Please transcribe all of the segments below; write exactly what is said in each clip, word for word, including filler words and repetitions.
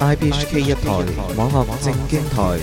I B H K 一台網絡正經台。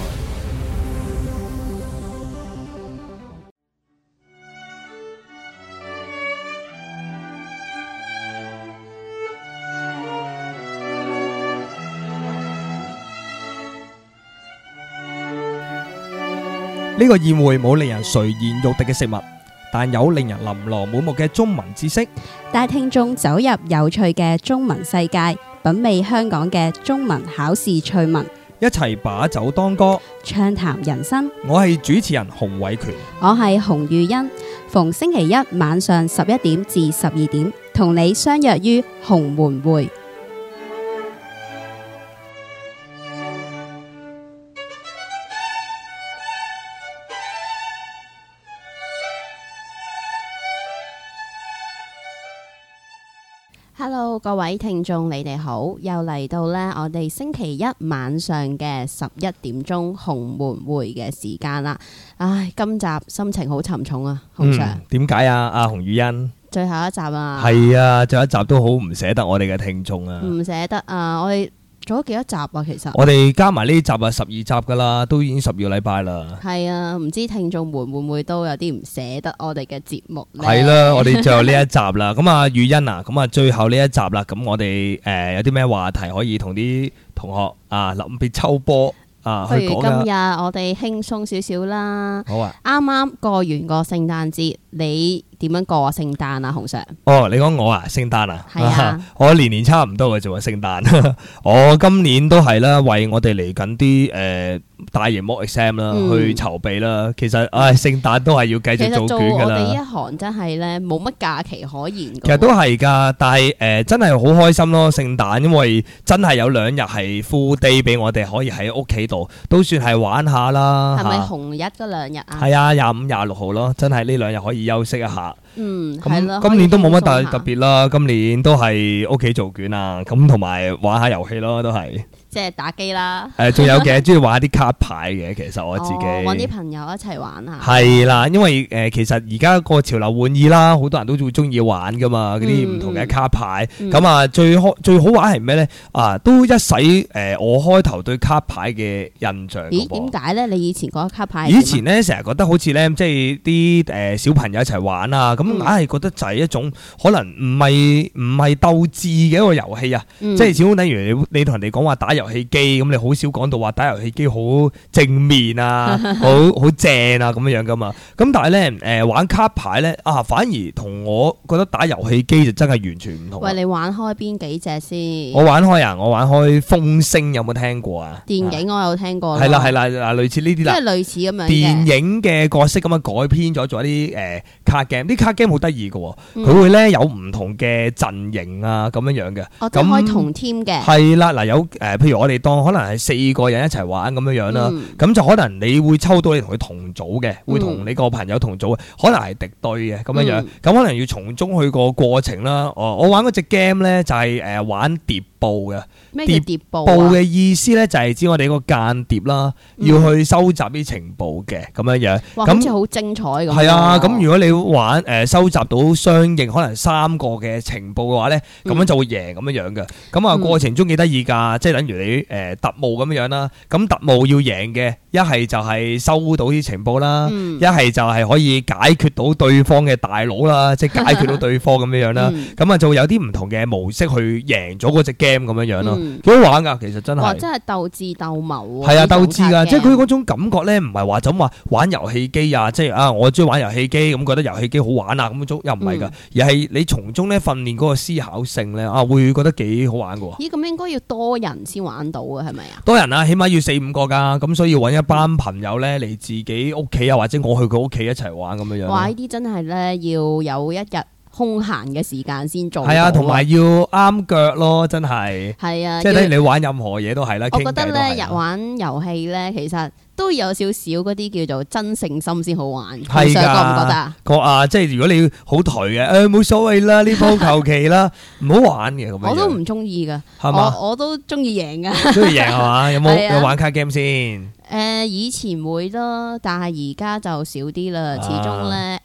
呢個宴會冇令人垂涎欲滴嘅食物，但有令人琳琅滿目嘅中文知識， 帶聽眾走入有趣嘅中文世界，品味香港嘅中文考試趣聞， 一齊把酒當歌， 暢談人生。 我係主持人洪偉權， 我係洪玉欣，逢星期一晚上十一點至十二點，同你相約於洪門會。Hello， 各位聽眾，你哋好，又嚟到呢我哋星期一晚上嘅十一點鐘洪門會嘅時間啦。唉，今集心情好沉重啊，洪 Sir。 點解啊？阿洪宇欣， 最後一集啊。 係啊，最後一集都好唔捨得我哋嘅聽眾啊。 唔捨得啊！我哋做咗幾多集啊？其實我哋加埋呢集啊，十二集噶啦，都已經十二個禮拜啦。 係啊，唔知聽眾們會唔會都有啲唔捨得我哋嘅節目咧？ 係啦，我哋最後呢一集啦。咁啊，宇欣啊，咁啊，最後呢一集啦。咁我哋誒有啲咩話題可以同啲同學啊臨別秋波啊去講不如今日啊？ 我哋輕鬆少少啦。 好啊。 啱啱過完個聖誕節，你點樣過啊聖誕啊？洪 Sir？ 哦，你講我啊，聖誕啊， 係啊我年年差唔多嘅啫喎，聖誕。我今年都係啦，為我哋嚟緊啲誒大型 mock exam 啦， 嗯去籌備啦。其實唉，聖誕都係要繼其實做續做卷㗎我哋呢一啦。 行真係咧冇乜假期可言㗎喎。 其實都係㗎，但係誒、呃、真係好開心咯，聖誕，因為真係有兩日係 full day 俾我哋可以喺屋企度，都算係玩下啦。 係咪嚇紅日嗰兩日啊？ 係啊，廿五、廿六號咯，真係呢兩日可以休息一下。 嗯，係咯。 咁今年都冇乜特可以輕鬆下特別啦，今年都係屋企做卷啊，咁同埋玩下遊戲咯，都係。 即係打機啦。 誒，仲有嘅，中意玩啲卡牌嘅，其實我自己。 哦，揾啲朋友一齊玩下。 係啦，因為誒、呃、其實而家個潮流玩意啦，好多人都會中意玩噶嘛，嗰啲唔同嘅卡牌。咁、 嗯、 啊，最開最好玩係咩咧？啊，都一洗誒、呃、我開頭對卡牌嘅印象。 咦？點解咧？你以前嗰個卡牌？ 以前咧成日覺得好似咧，即係啲誒小朋友一齊玩啊，咁硬係覺得就係一種可能唔係唔係鬥智嘅一個遊戲啊。 嗯、 即係始終等於你你同人哋講話打遊戲機，咁你好少講到話打遊戲機好正面啊，好好正啊咁樣樣噶嘛。咁但係咧誒玩卡牌咧啊，反而同我覺得打遊戲機就真係完全唔同。 喂，你玩開邊幾隻先？ 我玩開啊，我玩開風聲，有冇聽過啊？ 電影我有聽過。 係啦係啦嗱，類似呢啲啦。 即係類似咁樣嘅。 電影嘅角色咁樣改編咗做一啲誒卡 game，啲卡 game 好得意嘅喎，佢、 嗯、 會咧有唔同嘅陣營啊咁樣樣嘅。 哦，即係可以同 team 嘅。 係啦，嗱有誒、呃，譬如我哋當可能係四個人一齊玩咁樣樣啦，咁、嗯、就可能你會抽到你同佢同組嘅，會同你個朋友同組嘅，可能係敵對嘅咁樣樣，咁、嗯、可能要從中去個過程啦。哦，我玩嗰隻 game 咧就係、是、誒、呃、玩諜報嘅。 咩叫諜報？ 報嘅意思咧就係指我哋個間諜啦，嗯、要去收集啲情報嘅咁樣樣。 哇，好似好精彩咁。 係啊，咁如果你玩誒、呃、收集到相應可能三個嘅情報嘅話咧，咁樣就會贏咁樣樣嘅。咁啊、嗯、過程中幾得意㗎，即係等於你誒、呃、特務咁樣樣啦。咁特務要贏嘅，一係就係收到啲情報啦，一係、嗯、就係可以解決到對方嘅大佬啦，即係解決到對方咁樣樣啦。咁啊、嗯、就會有啲唔同嘅模式去贏咗嗰隻 game 咁樣樣咯。幾好玩噶，其實真係。 哇！真係鬥智鬥謀喎。 係啊，鬥智噶，即係佢嗰種感覺咧，唔係話就咁話玩遊戲機啊，即係啊，我中意玩遊戲機，咁覺得遊戲機好玩啊，咁種又唔係噶，而係你從中咧訓練嗰個思考性咧，啊，會覺得幾好玩噶。 咦？咁應該要多人先玩到啊？係咪啊？ 多人啊，起碼要四五個噶，咁所以要搵一班朋友咧嚟自己屋企啊，或者我去佢屋企一齊玩咁樣樣。 哇！呢啲真係咧要有一日空閒嘅時間先做。 係啊，同埋要啱腳咯，真係。 係啊， 即係等於你玩任何嘢都係啦。 我覺得咧， 日玩遊戲咧，其實都有少少嗰啲叫做真誠心先好玩。 係㗎， 覺唔覺得啊？ 覺啊，即係如果你好頹嘅，誒冇所謂啦，呢鋪求其啦，唔好玩嘅咁樣。 我都唔中意㗎， 係嘛？ 我我都中意贏㗎。 中意贏係嘛？有冇啊有玩卡 game 先？ 誒、呃、以前會咯，但係而家就少啲啦。始終咧誒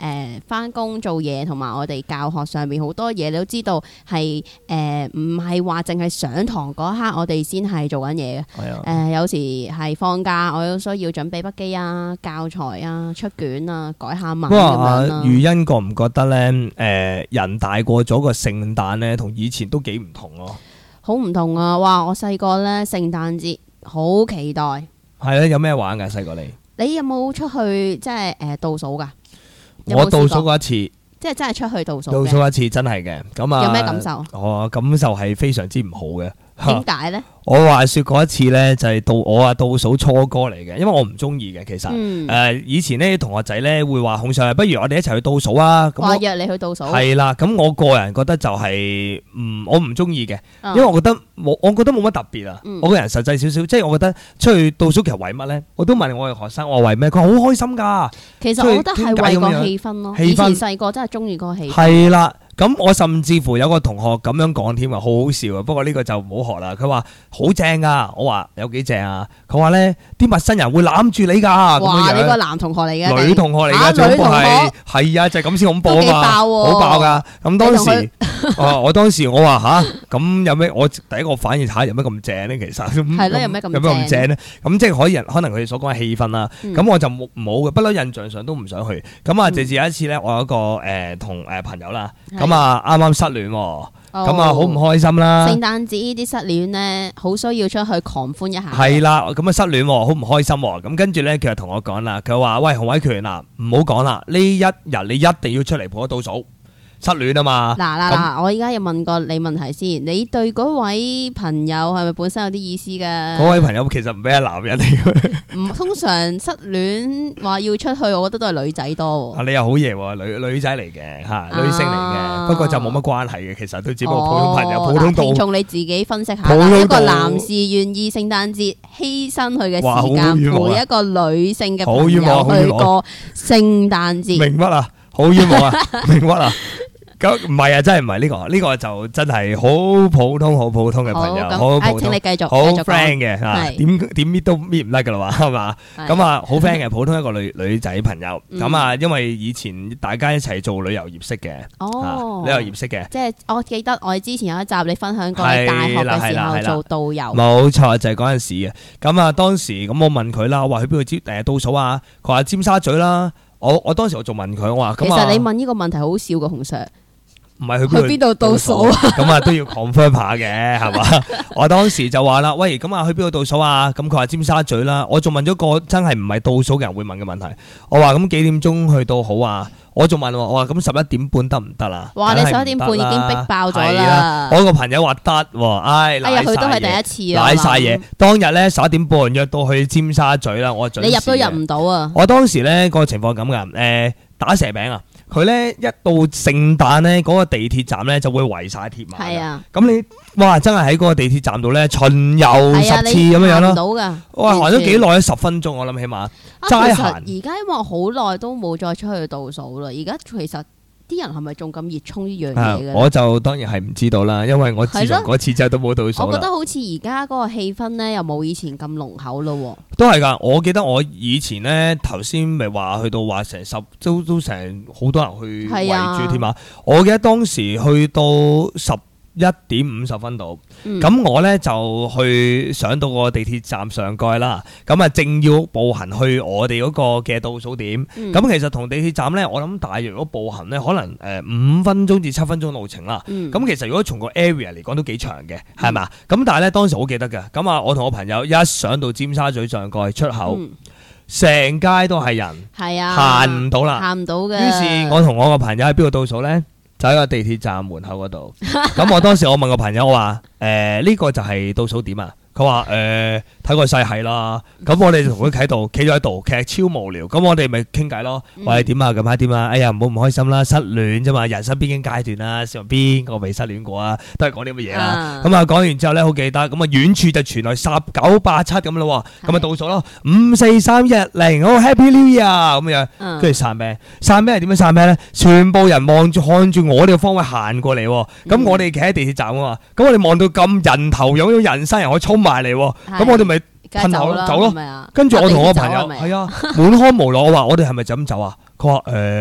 翻工做嘢同埋我哋教學上面好多嘢，你都知道係誒唔係話淨係上堂嗰刻我哋先係做緊嘢嘅。 係啊。 誒有時係放假，我都需要準備筆記啊、教材啊、出卷啊、改下文咁不過啊樣啦。 余欣覺唔覺得咧？誒人大過咗個聖誕咧，同以前都幾唔同咯。 好唔同啊！哇！我細個咧聖誕節好期待。 係咧，有咩玩㗎？細個你？ 你有冇出去即係誒倒數㗎？有冇我倒試過數過一次， 即係真係出去倒數倒嘅。 數一次真係嘅。咁啊， 有咩感受？ 我感受係非常之唔好嘅。 點解咧？ 我話説嗰一次咧，就係倒我啊倒數初哥嚟嘅，因為我唔中意嘅其實。誒、 嗯呃、以前咧同學仔咧會話控上，不如我哋一齊去倒數啊！咁我話約你去倒數。 係啦，咁我個人覺得就係、嗯，我唔中意嘅， 嗯因為我覺得冇，我覺得冇乜特別啊。 嗯我個人實際少少，即係我覺得出去倒數其實為乜咧？我都問我嘅學生，我話為咩？佢話好開心㗎。 其實我覺得係為個出去傾偈咁樣氣氛咯。 氣氛以前細個真係中意嗰個氣氛。 係啦，咁我甚至乎有個同學咁樣講添啊，好好笑啊！不過呢個就唔好學啦。佢話好正啊，我話有幾正啊？佢話咧啲陌生人會攬住你㗎咁哇！ 樣樣。 你個男同學嚟嘅， 女同學嚟啊㗎，最恐怖女同學係係啊，就係咁先恐怖都幾啊嘛， 爆喎好爆㗎。咁當你同時，哦，我當時我話吓，咁有咩？我第一個反應嚇有咩咁正咧？其實係咯有咩咁有咩咁正咧？咁即係可以人可能佢哋所講嘅氣氛啦。 嗯咁我就冇冇嘅，不嬲印象上都唔想去。咁啊， 嗯直至有一次咧，我有一個誒同誒朋友啦， 係咁啊啱啱失戀喎，咁啊好唔開開心啦。 聖誕節呢啲失戀咧，好需要出去狂歡一下。 係啦，咁啊失戀喎，好唔開心喎。咁跟住咧，佢就同我講啦，佢話：喂，洪偉權啊，唔好講啦，呢一日你一定要出嚟陪我倒數，失戀啊嘛。 嗱嗱嗱！我而家要問個你問題先，你對嗰位朋友係咪本身有啲意思㗎？ 嗰位朋友其實唔係係男人嚟嘅。 唔通常失戀話要出去，我覺得都係女仔多喎。 啊，你又好嘢喎，女女仔嚟嘅嚇，女性嚟嘅， 啊不過就冇乜關係嘅，其實都只不過普通朋友， 哦普通嗱聽到眾你自己分析下普通啦。一個到男士願意聖誕節犧牲佢嘅哇好時間冤枉啊陪一個女性嘅好朋冤枉友好冤枉去過聖誕節， 明乜啊？好冤枉啊！明乜啊？咁唔係啊，真係唔係呢個，呢個就真係好普通、好普通嘅朋友， 好好普通咁誒請你。繼續好繼續 friend 講。 嘅嚇， 係點點搣都搣唔甩噶啦嘛，係嘛？ 係咁啊，好 friend 嘅普通一個女女仔朋友。 嗯咁啊，因為以前大家一齊做旅遊業識嘅， 哦啊旅遊業識嘅。 即係我記得我哋之前有一集你分享過你大學係啦嘅時候係啦係啦做導遊， 冇錯，就係嗰陣時嘅。咁啊，當時咁我問佢啦，我話去邊度尖誒倒數啊？佢話尖沙咀啦。我我當時我仲問佢，我話其咁啊， 實你問呢個問題好笑嘅，洪 Sir。 唔係去去邊度倒數啊？ 咁啊都要 confirm 下嘅，係嘛？我當時就話啦，喂，咁啊去邊度倒數啊？咁佢話尖沙咀啦。我仲問咗個真係唔係倒數嘅人會問嘅問題。我話咁幾點鐘去到好啊？我仲問喎，我話咁十一點半得唔得啊？ 哇！你梗係十一點半已經逼爆咗係啦。 我個朋友話得喎，唉， 哎呀，佢都係賴晒嘢第一次啊！ 賴晒嘢我諗。 當日咧十一點半約到去尖沙咀啦，我準時你入都嘅入唔到啊！ 我當時咧個情況咁噶，誒打蛇餅啊！佢咧一到聖誕咧，嗰個地鐵站咧就會圍晒鐵馬㗎。 係啊， 咁你哇真係喺嗰個地鐵站度咧巡遊係啊， 十次你咁樣樣咯。 行唔到㗎。 哇，行咗完全幾耐啊？十分鐘我諗起碼。 啊齋其實行而家因為我好耐都冇再出去倒數啦，而家其實啲人係咪仲咁熱衷呢樣啊嘢嘅咧？ 我就當然係唔知道啦，因為我自從係咯嗰次之後都冇倒數啦。 我覺得好似而家嗰個氣氛咧，又冇以前咁濃厚咯喎。 都係㗎，我記得我以前咧頭先咪話去到話成十都都成好多人去係啊圍住添嘛。我記得當時去到十一點五十分度， 嗯咁、我咧就去上到個地鐵站上蓋啦。咁啊，正要步行去我哋嗰個嘅倒數點。咁、 嗯其實同地鐵站咧，我諗大約如果步行咧，可能誒五分鐘至七分鐘路程啦。 嗯咁、其實如果從個 area 嚟講都幾長嘅，係嘛？咁、但係咧當時好記得嘅，咁啊我同我朋友一上到尖沙咀上蓋出口， 嗯成、街都係人， 係啊， 行唔到啦。 行唔到嘅。 於是我同我個朋友喺邊度倒數咧？就喺個地鐵站門口嗰度。咁我當時我問個朋友，我話誒呢個就係倒數點啊？佢話誒睇個勢係啦。咁我哋就同佢喺度企咗喺度，其實超無聊。咁我哋咪傾偈咯。 嗯喂，點啊？近排點啊？哎呀，唔好唔開心啦，失戀啫嘛，人生必經階段啦。試問邊個未失戀過啊？都係講啲咁嘅嘢啦。 啊咁啊講完之後咧，好記得。咁啊遠處就傳來十九八七咁咯喎。咁啊倒數咯，五四三一零，好 Happy New Year 咁樣。 嗯跟住散咩？散咩係點樣散咩咧？全部人望住看住我哋個方位行過嚟喎，咁、 嗯我哋企喺地鐵站啊嘛，咁我哋望到咁人頭湧湧人山人海衝埋嚟喎， 係咁我哋咪梗係走啦， 走咯係咪啊？ 跟住我同我個朋友搭地鐵走係咪係啊滿腔無奈，我話我哋係咪就咁走啊？佢話誒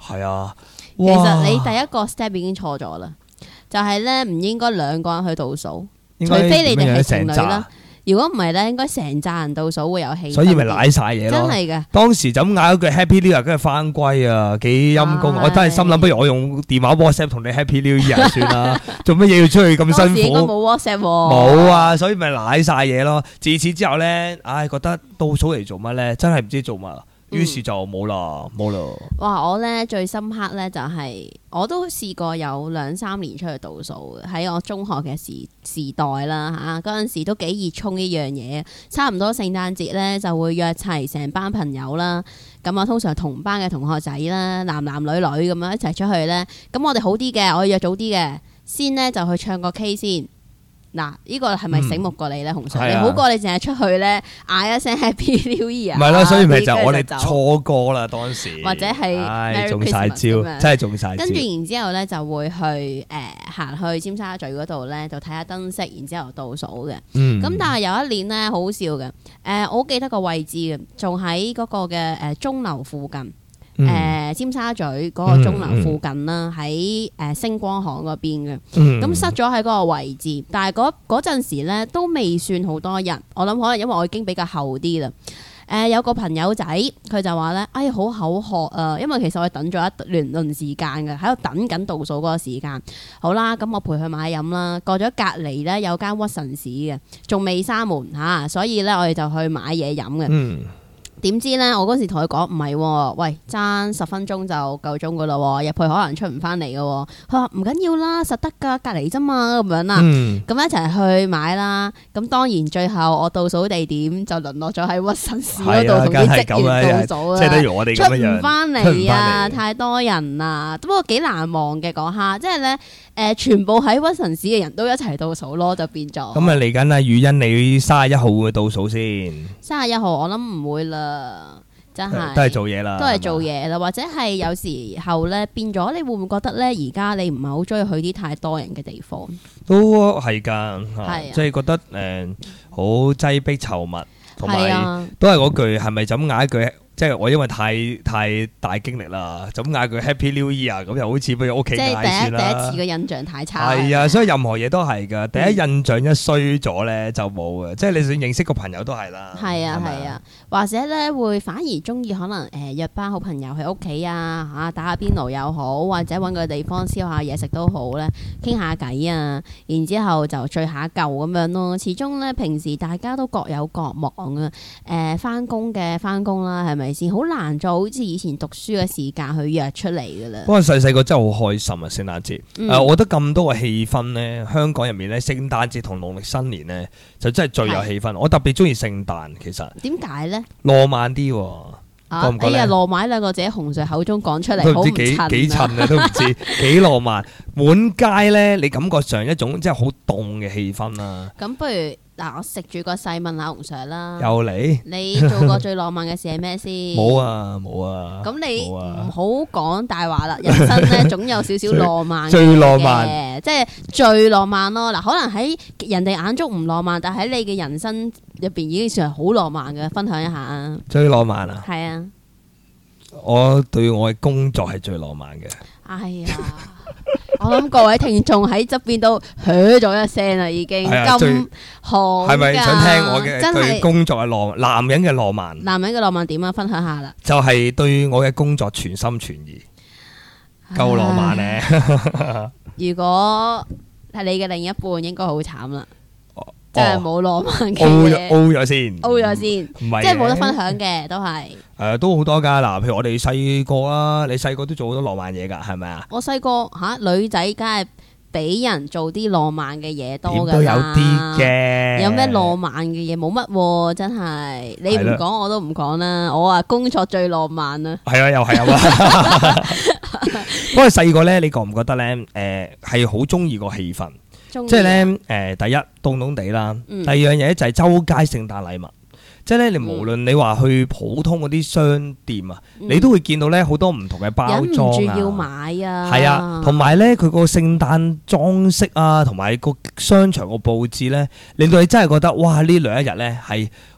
係啊， 其哇實你第一個 step 已經錯咗啦，就係咧唔應該兩個人去倒數， 應該除非你哋係點樣情侶啦成扎。 如果唔係咧，應該成扎人倒數會有氣氛啲。 所以咪賴晒嘢咯。 真係嘅。 當時就咁嗌一句 Happy New Year，跟住翻歸啊，幾陰公！ 唉我真係心諗，不如我用電話 WhatsApp 同你 Happy New Year 算啦，做乜嘢要出去咁當時辛苦？ 應該冇 WhatsApp 喎。 冇啊，所以咪賴晒嘢咯。自此之後咧，唉，覺得倒數嚟做乜咧？真係唔知做乜，於是就冇啦，冇啦。 哇！我咧最深刻咧就係、我都試過有兩三年出去倒數嘅，喺我中學嘅時時代啦嚇，嗰陣時都幾熱衷呢樣嘢，差唔多聖誕節咧就會約齊成班朋友啦，咁啊通常同班嘅同學仔啦，男男女女咁樣一齊出去咧，咁我哋好啲嘅，我哋約早啲嘅，先咧就去唱個 K 先。嗱，呢個係咪醒目過你咧，洪 Sir？ 係啊你好過你淨係出去咧嗌一聲 Happy New Year， 唔係咯，所以咪就我哋跟住走錯過啦當時， 或者係唉 Merry 中晒 Christmas 招， 咁樣真係中晒招。 跟住然之後咧就會去誒行、去尖沙咀嗰度咧，就睇下燈飾，然之後倒數嘅。咁、 嗯但係有一年咧好好笑嘅，誒、我好記得個位置嘅，仲喺嗰個嘅誒鐘樓附近。誒、 嗯尖沙咀嗰個鐘樓附近啦，喺誒、星光行嗰邊嘅， 嗯咁塞咗喺嗰個位置，但係嗰嗰陣時咧都未算好多人，我諗可能因為我已經比較後啲啦。誒、有個朋友仔佢就話咧，哎好口渴啊，因為其實我哋等咗一輪輪時間嘅，喺度等緊倒數嗰個時間。好啦，咁我陪佢買飲啦。過咗隔離咧有間屈臣氏嘅，仲未閂門嚇，所以咧我哋就去買嘢飲嘅。 嗯點知咧？我嗰時同佢講唔係喎，喂，爭十分鐘就夠鐘噶啦喎，入去可能出唔翻嚟嘅喎。佢話唔緊要啦，實得噶，隔離啫嘛咁樣啦。 嗯咁一齊去買啦。咁當然最後我倒數地點就淪落咗喺屈臣氏嗰係啊度同啲職員倒數啦。 即係等於我哋出咁樣樣唔翻出唔嚟啊！ 返嚟太多人啦，不過幾難忘嘅嗰下，即係咧誒，全部喺屈臣氏嘅人都一齊倒數咯，就變咗。 咁啊嚟緊啊，雨欣你三十一號會唔會倒數先？ 三十一號我諗唔會啦。真係都係做嘢啦， 都係做嘢啦，或者係有時候咧變咗，你會唔會覺得咧？而家你唔係好中意去啲太多人嘅地方？ 都係㗎， 係啊即係覺得誒好擠迫稠密，同埋係啊， 都係嗰句係咪就咁嗌一句？即係我因為太太大經歷啦，就咁嗌句 Happy New Year 咁，又好似不如屋企即係嗌第一第算啦。 一次嘅印象太差。 係啊，所以任何嘢都係㗎。第一印象一衰咗咧就冇嘅，即係你想認識個朋友都係啦。 係啊係咪係啊，或者咧會反而中意可能誒約班好朋友喺屋企啊嚇打下邊爐又好，或者揾個地方燒下嘢食都好咧，傾下偈啊，然之後就聚下舊咁樣咯。始終咧平時大家都各有各忙啊，誒翻工嘅翻工啦，係咪先？好難再好似以前讀書嘅時間去約出嚟㗎啦不。過細細個真係好開心啊！聖誕節，誒、 嗯我覺得咁多個氣氛咧，香港入面咧，聖誕節同農曆新年咧，就真係最有氣氛。我特別中意聖誕，其實點解咧？ 浪漫啲喎， 啊覺唔覺咧哎呀，羅馬兩個字喺洪 Sir 口中講出嚟，好唔都唔知幾襯幾襯啊！ 啊，都唔知幾浪漫。滿街咧，你感覺上一種即係好凍嘅氣氛啦。 咁不如嗱，我食住個細問下洪 Sir 啦。 又嚟你做過最浪漫嘅事係咩先？ 冇啊冇啊！ 咁你冇啊唔好講大話啦，人生咧總有少少浪漫嘅最最浪漫嘅，即係最浪漫咯。嗱，可能喺人哋眼中唔浪漫，但喺你嘅人生入邊已經算係好浪漫嘅。分享一下啊！ 最浪漫啊！ 係啊， 我對我嘅工作係最浪漫嘅。 哎呀，我諗各位聽眾喺側邊都噓咗一聲啦，已經係啊最咁好㗎。 係咪想聽我嘅真係對工作嘅浪男人嘅浪漫？ 男人嘅浪漫點啊？分享下啦。 就係對我嘅工作全心全意，夠浪漫咧。 如果係你嘅另一半，應該好慘啦， 哦真係冇浪漫嘅 O 咗嘢 O 咗先 ，O 咗先， 唔係即係冇得分嘅。 享嘅，都係。 誒，都好多㗎嗱，譬如我哋細個啦，你細個都做好多浪漫嘢㗎，係咪啊？ 我細個吓女仔，梗係俾人做啲浪漫嘅嘢多㗎點都有啦。 啲嘅。 有咩浪漫嘅嘢？冇乜喎，真係。你唔係啦講我都唔講啦。我話工作最浪漫啦。 係啊，又係啊。不過細個咧，你覺唔覺得咧？誒，係好中意個氣氛， 中意即係咧誒，第一凍凍地啦， 嗯第二樣嘢就係周街聖誕禮物。即係咧，你無論你話去普通嗰啲商店啊， 嗯你都會見到咧好多唔同嘅包忍唔裝住要啊。 買啊。 係啊，同埋咧佢個聖誕裝飾啊，同埋個商場個佈置咧，令到你真係覺得哇！呢兩一日咧係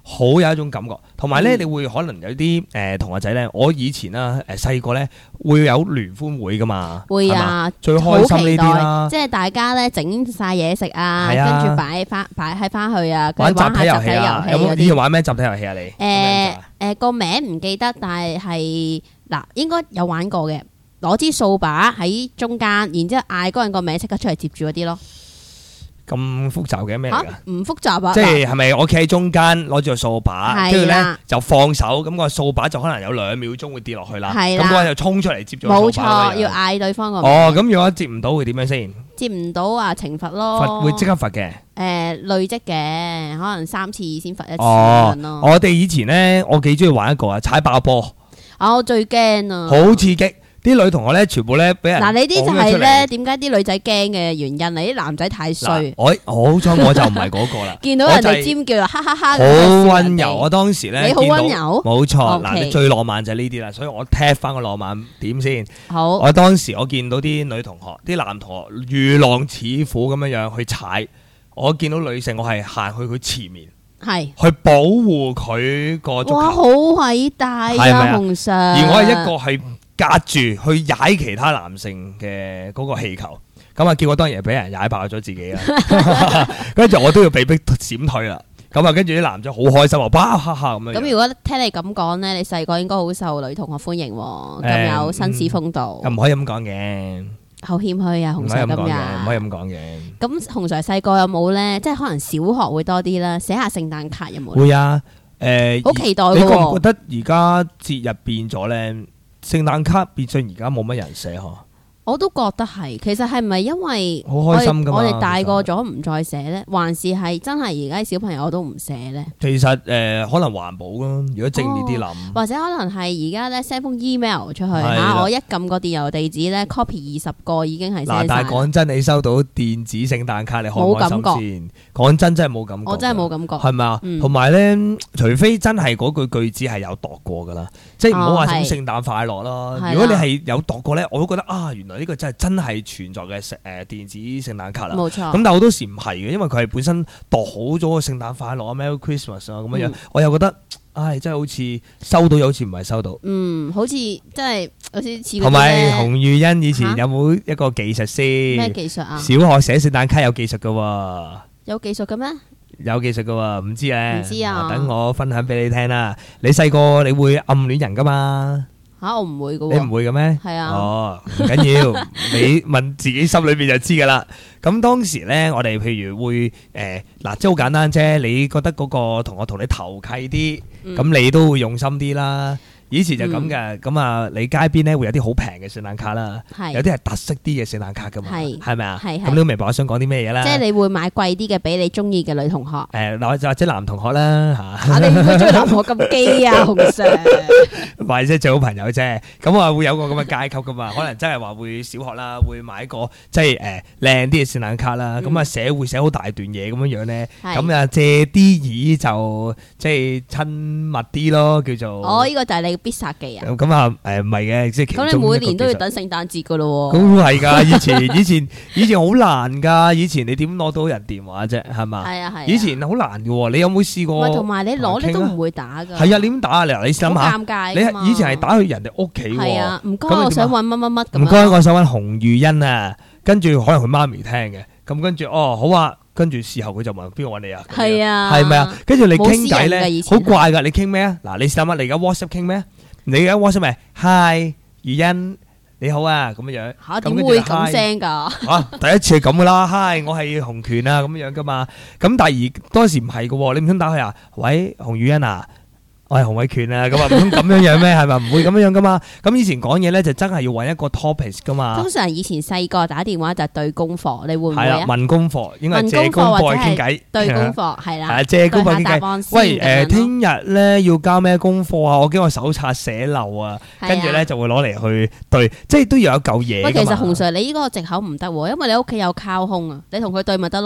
好有一種感覺。同埋咧， 嗯你會可能有啲誒同學仔咧，我以前啦誒細個咧會有聯歡會噶嘛， 會係嘛啊， 最開好心呢期待啲啦， 即係大家咧整晒嘢食啊， 係啊跟住擺翻擺喺翻去啊， 玩集跟住玩體遊戲下集體啊，有遊戲嗰啲。 冇以前玩咩集體遊戲啊？你誒誒個名唔記得，但係係嗱應該有玩過嘅，攞支掃把喺中間，然之後嗌嗰個人個名，即刻出嚟接住嗰啲咯。 咁複雜嘅咩嚟嚇㗎？ 唔複雜啊， 即係係咪我企喺中間攞住個掃把， 係啦跟住咧就放手，咁個掃把就可能有兩秒鐘會跌落去啦。 係啦咁嗰個人就衝出嚟接咗個冇掃把咁樣。 錯，要嗌對方個名。 哦，咁如果接唔到會點樣先？ 接唔到啊，懲罰咯。 罰會即刻罰嘅。 誒累積嘅，可能三次先罰一次咁哦樣，咯。 我哋以前咧，我幾中意玩一個啊，踩爆波， 啊，我最驚啊！ 好刺激。啲女同學咧，全部咧俾人嗱，你啲就拱咗出嚟係咧，點解啲女仔驚嘅原因？你啲男仔太衰嗱，，我我好彩我就唔係嗰個啦。 見到人我就係哋尖叫就哈哈哈好咁樣笑人哋温柔，我當時咧你好見到温柔冇錯。嗱， OK 你最浪漫就係呢啲啦，所以我踢翻個浪漫點先。 好我當時我見到啲女同學、啲男同學如狼似虎咁樣樣去踩，我見到女性，我係行去佢前面係去保護佢個足哇， 球， 好偉大係咪啊啊，洪 Sir！ 而我係一個係隔住去踩其他男性嘅嗰個氣球，咁啊結果當然係俾人踩爆咗自己啦，跟住我都要被逼閃退啦。咁啊，跟住啲男仔好開心啊，哇哈哈咁樣。 咁如果聽你咁講咧，你細個應該好受女同學歡迎喎，咁有紳士風度又，唔可以咁講嘅， 好謙虛啊，洪唔可以 Sir 咁講今嘅，唔可以日。 咁講嘅。 咁洪 Sir 細個有冇咧？即係可能小學會多啲啦，寫下聖誕卡有冇呢？ 會啊，誒， 好期待㗎你覺唔覺喎！ 得而家節日變咗咧？聖誕卡變相而家冇乜人寫嗬？ 我都覺得係，其實係咪因為好我哋開心㗎嘛我哋大個咗唔再寫咧，還是係真係而家小朋友都唔寫咧？ 其實誒、呃，可能環保咯。如果正面啲諗， 或者可能係而家咧 send 封 email 出去係啦嚇，我一撳個電郵地址咧 copy 二十個已經係嗱， send 但係晒。 講真，你收到電子聖誕卡，你開唔開冇感心先？講真，真係冇感覺。 我真係冇感覺。 係咪啊？ 嗯同埋咧，除非真係嗰句句子係有度過噶啦，即係唔好話哦係什麼聖誕快樂啦。 係啦如果你係有度過咧，我都覺得啊，原來呢個真係真係存在嘅誒電子聖誕卡啦。 冇錯。 咁但係好多時唔係嘅，因為佢係本身度好咗個聖誕快樂啊，Merry Christmas 啊咁樣樣嗯， 我又覺得，唉，真係好似收到又好似唔係收到。 嗯，好似真係好似似嗰啲同埋咧洪玉欣以前嚇有冇一個技術咩先？ 技術啊？ 小學寫聖誕卡有技術噶喎。 有技術嘅咩？ 有技術噶喎，唔知咧。 唔知啊嗱等我分享俾你聽啦。你細個你會暗戀人噶嘛？ 嚇，我唔會嘅你唔喎。 會嘅咩？ 係啊。 哦，唔緊要，你問自己心裏邊就知噶啦。咁當時咧，我哋譬如會誒嗱，即係好簡單啫。你覺得嗰個同學同你投契啲， 嗯咁你都會用心啲啦。以前就咁嘅，咁啊，你街邊咧會有啲好平嘅聖誕卡啦， 係有啲係特色啲嘅聖誕卡噶嘛， 係係咪啊？ 係係咁你都明白我想講啲咩嘢啦？ 即係你會買貴啲嘅俾你中意嘅女同學。 誒，或者或者男同學啦嚇。 啊！你唔會中意男同學咁基啊，洪 Sir。 或者做好朋友啫，咁啊會有個咁嘅階級噶嘛，可能真係話會小學啦，會買一個即係誒靚啲嘅聖誕卡啦，咁啊寫會寫好大段嘢咁樣樣咧， 係咁啊借啲意就即係親密啲咯，叫做。 哦，呢個就係你嘅必殺技啊！ 咁咁啊誒唔係嘅，即係其中咁一個你每年都要技術等聖誕節噶咯喎。 咁係㗎，以前以前以前好難㗎，以前你點攞到人電話啫，係嘛？ 係啊係啊。 以前好難嘅喎，你有冇試唔過？ 係同埋你攞咧都唔會打㗎。 係啊，你點打啊？嗱，你諗下， 好尷尬㗎嘛你以前係打去人哋屋企係喎。 啊，唔該， 咁你點啊我想揾乜乜乜咁樣。 唔該，我想揾洪玉欣啊，跟住可能佢媽咪聽嘅，咁跟住哦好啊，跟住事後佢就問邊個揾你啊？咁樣係啊係咪啊？跟住你傾偈冇私人㗎咧， 以前好怪噶，你傾咩啊？嗱，你諗下，你而家 WhatsApp 傾咩？你而家 WhatsApp 咪 Hi 玉欣你好啊咁樣樣。 嚇點咁跟住會咁 hi 聲㗎？ 啊，第一次係咁噶啦，Hi 我係洪權啊咁樣樣噶嘛。咁但係而當時唔係噶喎，你唔通打佢啊？喂，洪玉欣啊？我係洪偉權啊，咁啊唔通咁樣樣咩？係咪唔會咁樣樣噶嘛？咁以前講嘢咧就真係要揾一個 topic 噶嘛。 通常以前細個打電話就係對功課，你會唔會係啦， 啊？ 問功課應該係問借功課功課或者係去傾偈。 對功課係係啊， 啦， 借功課傾對下答偈。 案先喂，誒， 咁樣咯聽日咧要交咩功課啊？我驚我手冊寫漏啊， 係啊跟住咧就會攞嚟去對，即係都要有嚿嘢喂， 㗎嘛。 其實洪 Sir 你呢個藉口唔得喎，因為你屋企有靠空啊，你同佢對咪得咯。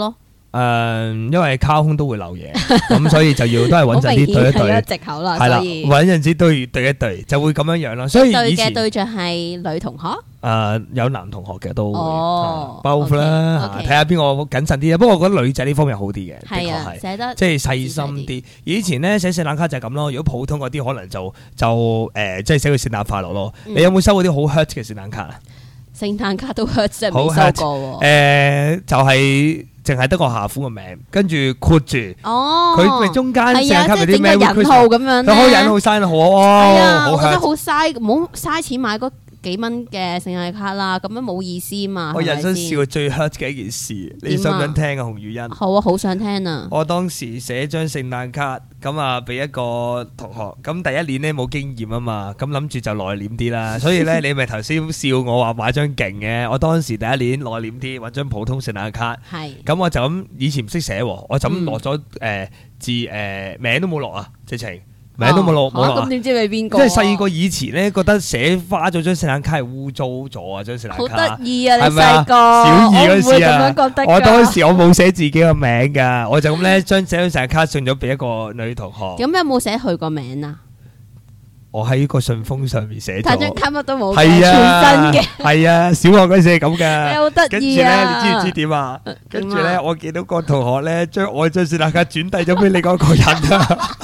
誒，因為卡空都會漏嘢，咁所以就要都係穩陣啲對一對， 藉口啦， 係啦， 所以穩陣啲對對一對，就會咁樣樣咯。所以對嘅以前對象係女同學。 誒有男同學嘅都會哦 ，both 啦， OK，OK 睇下邊個謹慎啲啊。不過我覺得女仔呢方面好啲嘅，的係啊， 確係。 寫得即係細心啲。以前咧寫聖誕卡就係咁咯。如果普通嗰啲可能就就誒，即係寫個聖誕快樂咯。 嗯你有冇收過啲好 hurt 嘅聖誕卡啊？ 聖誕卡都 hurt，真係好未 hurt 收過喎。 誒，就係淨係得個夏夫嘅名，跟住括住哦， 佢咪中間聖係啊， 誕卡咪啲即係整個 Merry 引號 Christmas， 咁樣佢開引號咧。 生日號係啊， 啊， 好我覺得 hurt。 好嘥，唔好嘥錢買嗰幾蚊嘅聖誕卡啦，咁樣冇意思嘛。 我人生係咪先試過最 hurt 嘅一件事，你想唔想聽啊？洪宇欣， 好啊，好想聽啊。 我當時寫張聖誕卡，咁啊俾一個同學，咁第一年咧冇經驗啊嘛，咁諗住就內斂啲啦，所以咧你咪頭先笑我話買張勁嘅，我當時第一年內斂啲，揾張普通聖誕卡， 係咁我就咁以前唔識寫喎，我就咁嗯落咗誒字誒名都冇落啊，直情名都冇落冇落啊。 咁點知你邊即個啊？ 係細個以前咧，覺得寫花咗張聖誕卡係污糟咗啊！張聖誕好卡得意啊！你係咪啊細個小二嗰我唔會咁時啊樣覺得㗎。 我當時我冇寫自己個名㗎，我就咁咧將寫張聖誕卡送咗俾一個女同學。 咁有冇寫佢個名啊？ 我喺個信封上面寫咗， 但張卡乜都冇嘅， 係全啊， 新嘅， 係啊，小學嗰陣時係咁你㗎。 好得跟住咧， 意啊！ 你知唔知點啊？跟住咧， 點啊我見到個同學咧，將我張聖誕卡轉遞咗俾另外一個人啊！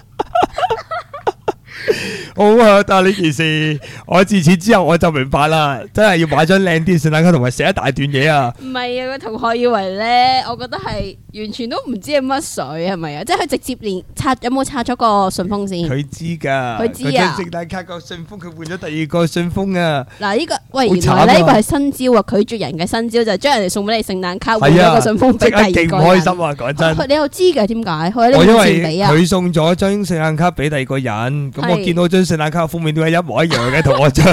好啊！但係呢件事，我自此之後我就明白啦，真係要買張靚啲聖誕卡，同埋寫一大段嘢啊！ 唔係啊，個同學以為咧，我覺得係完全都唔知係乜水，係咪啊？即係佢直接連拆有冇拆咗個信封先？ 佢知㗎， 佢知啊嗰張聖誕卡個信封，佢換咗第二個信封啊！ 嗱，呢個喂， 好慘啊原來咧呢個係新招啊！拒絕人嘅新招就係將人哋送俾你聖誕卡，換係啊咗個信封俾即刻勁唔第二個人。 開心啊！講真。 佢你又知嘅點解？佢喺我因你面前為俾啊！ 佢送咗張聖誕卡俾第二個人，咁我係見到張聖誕卡封面都係一模一樣嘅，同我張，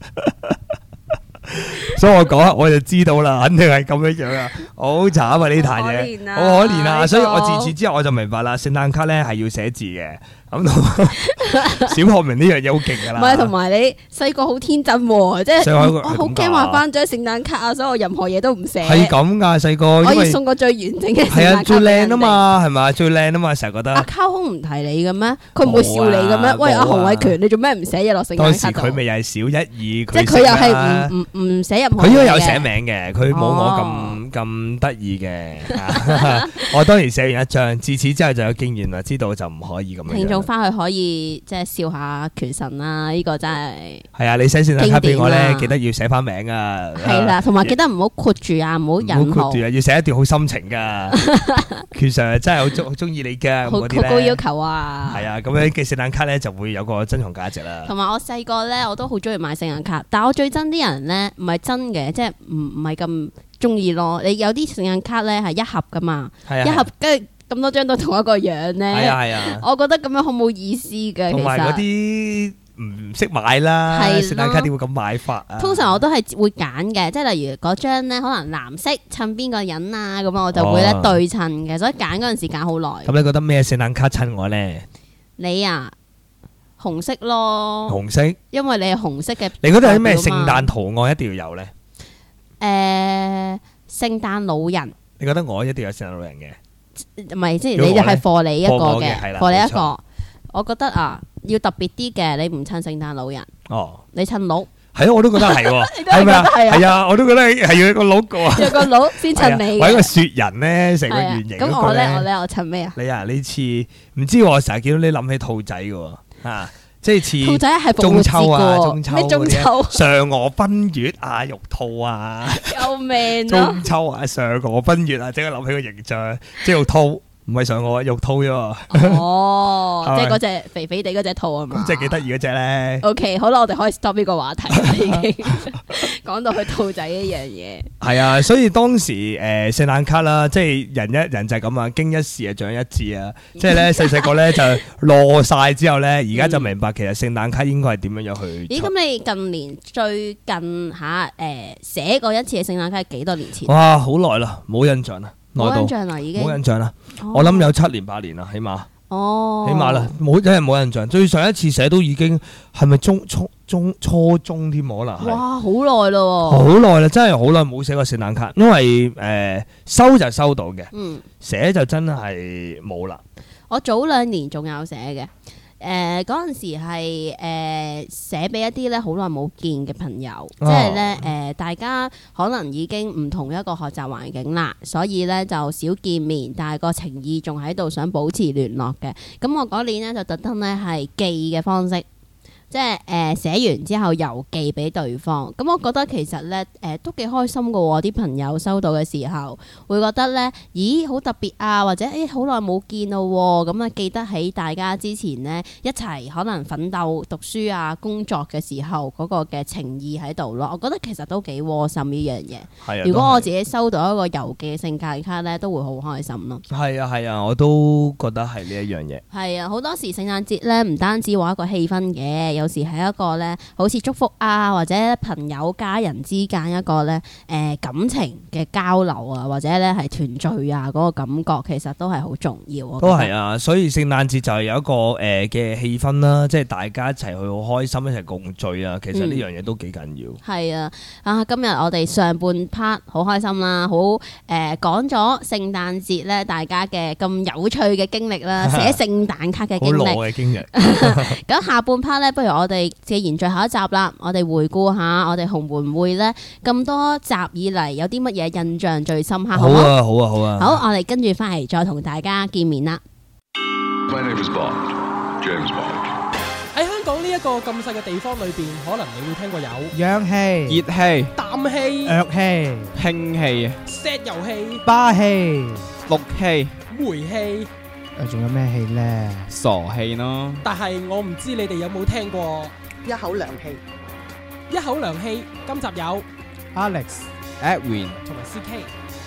所以我講我就知道啦，肯定係咁樣樣啊，好慘啊呢壇好可嘢， 憐啊好可憐啊！ 呢個所以我自此之後我就明白啦，聖誕卡咧係要寫字嘅，咁小學明呢樣嘢好勁噶啦， 唔係，同埋你細個好天真喎，即係細個我好驚話翻張聖誕卡啊，所以我任何嘢都唔寫。 係咁噶細個， 我要因為送個最完整嘅聖係啊誕卡最靚啊俾人哋。 嘛，係咪最靚啊嘛，成日覺得阿。卡空唔提你嘅咩？佢唔會笑你嘅咩？ 冇啊喂，阿冇啊洪偉權，你做咩唔寫嘢落聖當時誕卡度？ 佢咪又係小一二，即即係佢又係唔唔唔寫任何嘢嘅。 佢應該有寫名嘅，佢冇我哦咁咁得意嘅。我當然寫完一張，自此之後就有經驗啦，知道就唔可以咁樣。 聽眾翻去可以即係笑下權神啦，呢個真係係啊，你寫聖誕卡俾我咧， 經典啊記得要寫翻名啊。 係啦，同埋記得唔好括住啊，唔好唔好引號括住，啊，要寫一段好心情噶。權 Sir 真係好中好中意你噶， 好好咁嗰啲咧高要求啊。 係啊，咁樣嘅聖誕卡咧就會有個珍藏價值啦。 同埋我細個咧，我都好中意買聖誕卡，但我最憎啲人咧，唔係真嘅，即係唔唔係咁中意咯。你有啲聖誕卡咧係一盒噶嘛， 係啊， 一盒跟住咁多張都同一個樣係咧， 啊係啊， 我覺得咁樣好冇意思嘅。其同埋嗰實啲唔識買啦， 係咯聖誕卡點會咁買法啊？ 通常我都係會揀嘅，即係例如嗰張咧，可能藍色襯邊個人啊，咁我就會咧哦對襯嘅，所以揀嗰陣時揀好耐。 咁你覺得咩聖誕卡襯我咧？ 你啊，紅色咯， 紅色。 因為你係紅色嘅。 你覺得有啲咩聖代表嘛誕圖案一定要有咧？ 誒，聖誕老人。 你覺得我一定要有聖誕老人嘅？ 唔係，即係如果我呢你就係貨你一個貨我嘅嘅係啦， 貨你一冇錯個。我覺得啊，要特別啲嘅，你唔襯聖誕老人， 哦， 你襯鹿， 係啊，我都覺得係喎， 你都係係咪啊？ 覺得係啊係啊，我都覺得係要有個 logo 啊， 有個鹿先襯你或者個嘅。 雪人咧，成個係啊圓形咁嗰個我咧，我咧。 咧，我襯咩啊？ 你啊，呢次唔知我成日見到你諗起兔仔嘅喎，啊，即係似兔仔係復活中節秋啊， 嘅中秋喎，咩中嗰啲秋？ 啊嫦娥奔月啊，玉兔啊， 救命啊！ 中秋啊，嫦娥奔月啊，即刻諗起個形象，即係玉兔，唔係嫦娥，玉兔啫喎， 哦， 係咪即係嗰隻肥肥地嗰隻兔啊嘛。 咁即係幾得意嗰只咧。 O K，好啦，我哋可以 stop 呢個話題啦，已經講到去兔仔呢樣嘢。 係啊，所以當時誒聖誕卡啦，即係人一人就係咁啊，經一事啊長一智啊，即係咧細細個咧就落晒之後咧，而家就明白其實聖誕卡應該係點樣樣去咦， 出。 咁你近年最近嚇誒寫過一次嘅聖誕卡係幾多年前？ 哇，好耐啦，冇印象啦，耐到冇印象啦，已經。 冇印象啦。 哦我諗有七年八年啦，起碼哦， 起碼啦，冇真係冇印象。最上一次寫都已經係咪中初中初中添可能係。 哇，好耐咯喎。 好耐啦，真係好耐冇寫過聖誕卡，因為誒、呃、收就收到嘅， 嗯， 寫就真係冇啦。 我早兩年仲有寫嘅。誒嗰陣時係誒寫俾一啲咧好耐冇見嘅朋友，即係咧誒大家可能已經唔同一個學習環境啦，所以咧就少見面，但係個情意仲喺度，想保持聯絡嘅。咁我嗰年咧就特登咧係寄嘅方式。即係誒、呃、寫完之後郵寄俾對方，咁我覺得其實咧誒、呃、都幾開心㗎喎，啲朋友收到嘅時候會覺得咧，咦好特別啊，或者誒好耐冇見咯喎，咁啊記得起大家之前咧一齊可能奮鬥讀書啊工作嘅時候嗰個嘅情意喺度咯，我覺得其實都幾窩心呢樣嘢。 係啊， 如果我自己收到一個郵寄嘅聖誕卡咧，都會好開心咯。 係啊係啊，我都覺得係呢一樣嘢。 係啊，好多時聖誕節咧唔單止話一個氣氛嘅，有時係一個咧好似祝福啊，或者朋友家人之間一個咧誒、呃、感情嘅交流啊，或者咧係團聚啊嗰、那個感覺，其實都係好重要。 都係啊，所以聖誕節就係有一個誒嘅氣氛啦，即係大家一齊去好開心，一齊共聚啊。其實呢樣嘢都幾緊要。 係、嗯、啊，啊今日我哋上半 part 好開心啦，好誒講咗聖誕節咧，大家嘅咁有趣嘅經歷啦，寫聖誕卡嘅經歷。 好耐嘅經歷。 咁下半 part 咧，不如我哋既然最後一集啦，我哋回顧下我哋紅門會咧咁多集以嚟有啲乜嘢印象最深刻，好唔好？ 好啊，好啊，好啊。 好，我哋跟住翻嚟再同大家見面啦。 My name is Bond, James Bond. 喺香港呢一個咁細嘅地方裏邊，可能你會聽過有氧氣、 熱氣、 氮氣、 藥氣、 氫氣、 石油氣、 巴氣、 氯氣、 煤氣， 誒仲有咩氣呢？ 傻氣咯。 但係我唔知你哋有冇聽過一口涼氣。 一口涼氣。今集有 Alex、 Edwin 同埋 C K。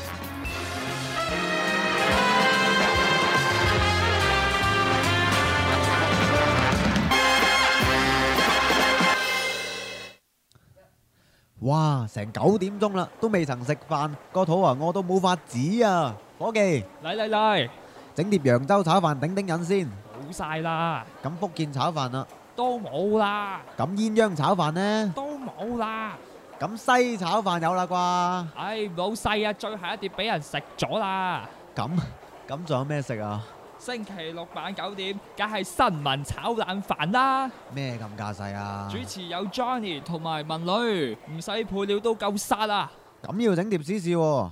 哇！成九點鐘啦，都未曾食飯，個肚啊餓到冇法子啊！伙計， 嚟嚟嚟， 整碟揚州炒飯頂頂癮先。 冇晒啦， 咁福建炒飯啦， 都冇啦， 咁鴛鴦炒飯呢？ 都冇啦。 咁西炒飯有啦啩？ 唉，老細啊，最後一碟俾人食咗啦。 咁咁仲有咩食啊？ 星期六晚九點，梗係新聞炒冷飯啦。 咩咁架勢啊？ 主持有 Johnny 同埋文女，唔使配料都夠殺啦。 咁要整碟試試喎。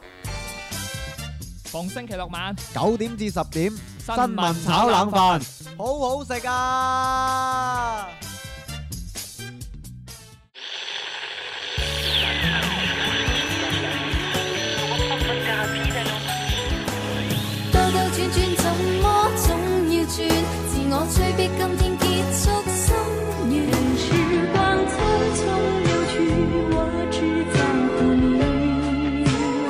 逢星期六晚九點至十點，新聞炒冷飯，好好食啊！ 兜兜轉轉怎麼總要轉，自我催逼今天結束心願。時光匆匆流去，我只在乎你，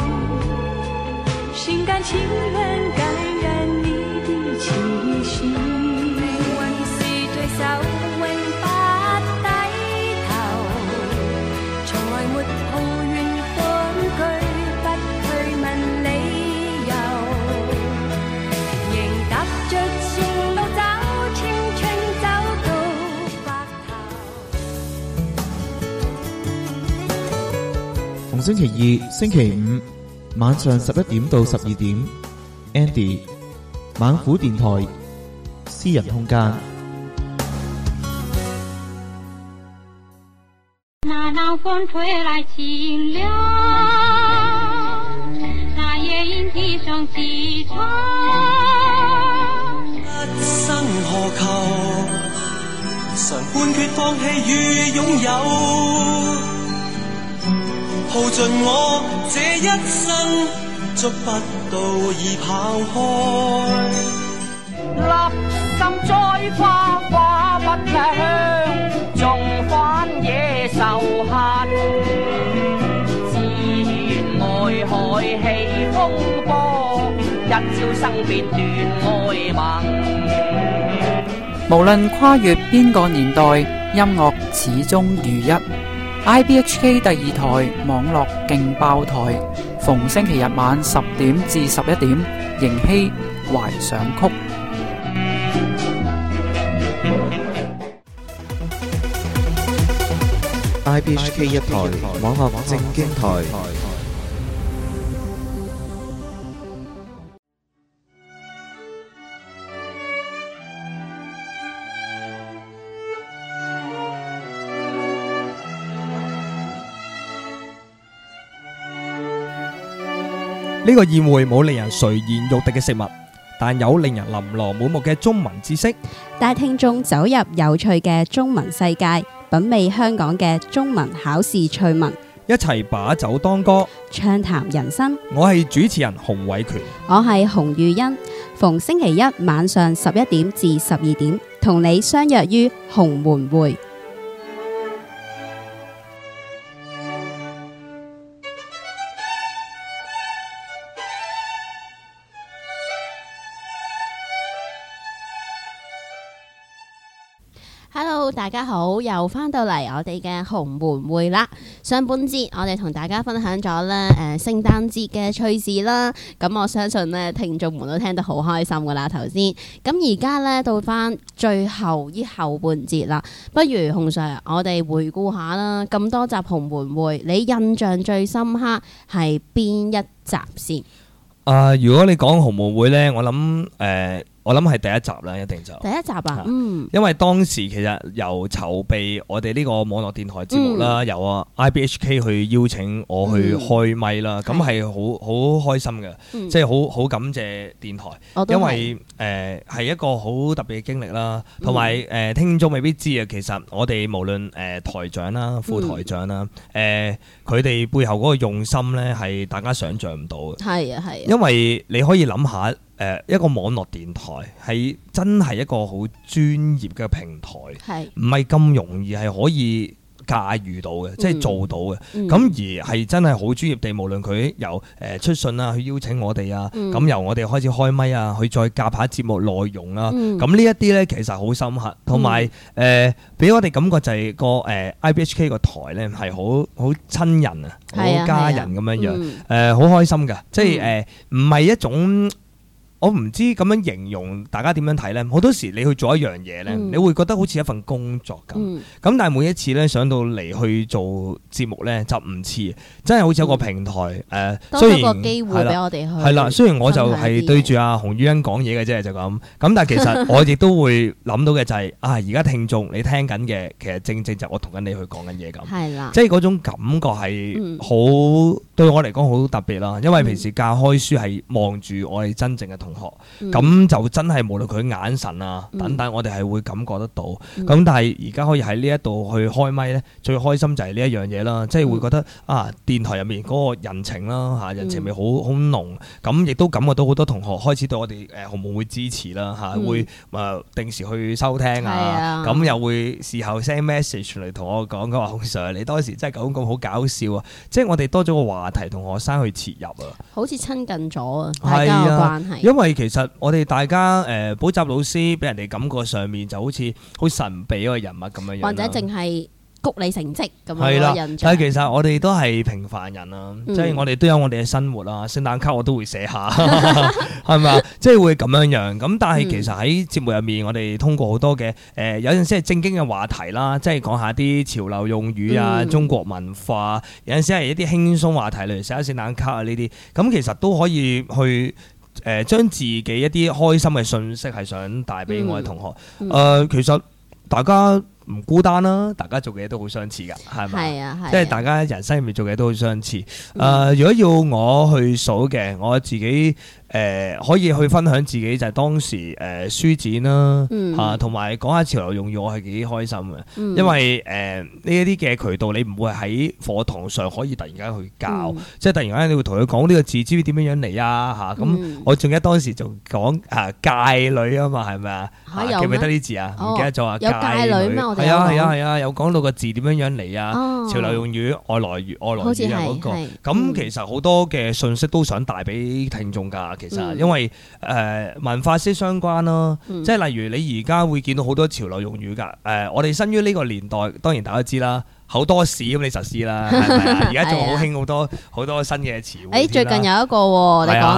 心甘情願感染你的氣息。永是對手，永不低頭，從來沒抱怨恐懼，不去問理。 逢星期二、星期五晚上十一點到十二點 ，Andy 猛虎電台私人空間。 那南風吹來清涼，那夜鶯啼聲細唱， 一生何求，常判決放棄與擁有。耗盡我這一生，捉不到已跑開。 立心栽花花不香，縱反野獸恨。自願愛海起風波，一朝生別斷愛盟。 無論跨越邊個年代，音樂始終如一。I B H K 第二台網絡勁爆台，逢星期日晚十點至十一點，迎曦懷想曲。 B H K 一台網絡正經台。 呢個宴會冇令人垂涎欲滴嘅食物，但有令人琳琅滿目嘅中文知識， 帶聽眾走入有趣嘅中文世界，品味香港嘅中文考試趣聞， 一齊把酒當歌， 暢談人生。 我係主持人洪偉權， 我係洪玉欣，逢星期一晚上十一點至十二點，同你相約於洪門會。Hello， 大家好，又翻到嚟我哋嘅洪門會啦。上半節我哋同大家分享咗咧誒聖誕節嘅趣事啦。咁我相信咧聽眾們都聽得好開心噶啦頭先。咁而家咧到翻最後呢後半節啦，不如洪 Sir 我哋回顧下啦。咁多集洪門會，你印象最深刻係邊一集先？ 啊、呃，如果你講洪門會咧，我諗誒。呃我諗係第一集啦，一定就第一集啊，嗯， 因為當時其實由籌備我哋呢個網絡電台節目啦，嗯、由啊 I B H K 去邀請我去開咪啦，咁係好好開心嘅，即係好好感謝電台，因為誒係、呃、一個好特別嘅經歷啦，同埋誒聽眾未必知啊，其實我哋無論誒、呃、台長啦、副台長啦，誒佢哋背後嗰個用心咧，係大家想象唔到嘅，係啊係啊，因為你可以諗下。誒一個網絡電台係真係一個好專業嘅平台，唔係咁容易係可以駕馭到嘅，即係做到嘅。咁、嗯、而係真係好專業地，無論佢由誒出信啊，去邀請我哋啊，咁、嗯、由我哋開始開咪啊，去再夾下節目內容啊，咁呢一啲咧其實好深刻，同埋誒俾我哋感覺就係個誒 I B H K 個台咧係好好親人啊，好家人咁樣樣，誒好、嗯呃、開心㗎，即係誒唔係一種。我唔知咁樣形容大家點樣睇呢？好多時你去做一樣嘢呢，嗯、你會覺得好似一份工作咁。咁、嗯、但係每一次呢，上到嚟去做節目呢，就唔似，真係好似有個平台誒。嗯呃、雖然多個機會俾我哋去。係啦，雖然我就係對住阿洪于欣講嘢嘅啫，就咁。咁但係其實我亦都會諗到嘅就係、是、啊，而家聽眾你聽緊嘅，其實正正就我同緊你去講緊嘢咁。係啦，即係嗰種感覺係好、嗯、對我嚟講好特別啦。因為平時教開書係望住我哋真正嘅同學，咁、嗯、就真係無論佢眼神啊等等，嗯、我哋係會感覺得到。咁、嗯、但係而家可以喺呢一度去開咪咧，最開心就係呢一樣嘢啦，即係會覺得啊，電台入面嗰個人情啦嚇，人情味好好濃。咁亦都感覺到好多同學開始對我哋誒洪門會支持啦嚇，嗯、會誒定時去收聽啊，咁、嗯、又會事後 send message 嚟同我講，佢話洪 Sir 你當時真係咁咁好搞笑啊！即係我哋多咗個話題同學生去切入啊，好似親近咗啊，大家嘅關係。因為其實我哋大家誒、呃、補習老師俾人哋感覺上面就好似好神秘一個人物咁樣樣，或者淨係谷你成績咁樣嘅印象。但係其實我哋都係平凡人啊，嗯、即係我哋都有我哋嘅生活啊，聖誕卡我都會寫下，係咪？即係會咁樣樣。咁但係其實喺節目入面，我哋通過好多嘅誒、呃，有陣時係正經嘅話題啦，即係講下啲潮流用語啊、嗯、中國文化。有陣時係一啲輕鬆話題，例如寫下聖誕卡啊呢啲。咁其實都可以去。誒將自己一啲開心嘅信息係想帶俾我嘅同學，誒、嗯呃、其實大家唔孤單啦，大家做嘅嘢都好相似㗎，係咪？係啊，係。即係大家人生入面做嘅嘢都好相似。誒、呃，如果要我去數嘅，我自己。誒、呃、可以去分享自己就係當時誒、呃、書展啦嚇，同埋講下潮流用語，我係幾開心嘅，嗯、因為誒呢一啲嘅渠道你唔會喺課堂上可以突然間去教，嗯、即係突然間你會同佢講呢個字知唔知點樣樣嚟啊嚇，咁、嗯、我仲記得當時就講啊界女啊嘛，係咪啊？記唔記得呢字啊？唔、哦、記得咗啊？有界女咩？我哋係啊係啊係啊，有講到個字點樣樣嚟啊？哦、潮流用語外來語外來語啊嗰個，咁其實好多嘅信息都想帶俾聽眾㗎。其實，因為誒、呃、文化息息相關咯，嗯、即係例如你而家會見到好多潮流用語㗎。誒、呃，我哋生於呢個年代，當然大家知啦，好多屎咁你實施啦，係咪啊？而家仲好興好多好多新嘅詞彙。誒，最近有一個喎，你講啦。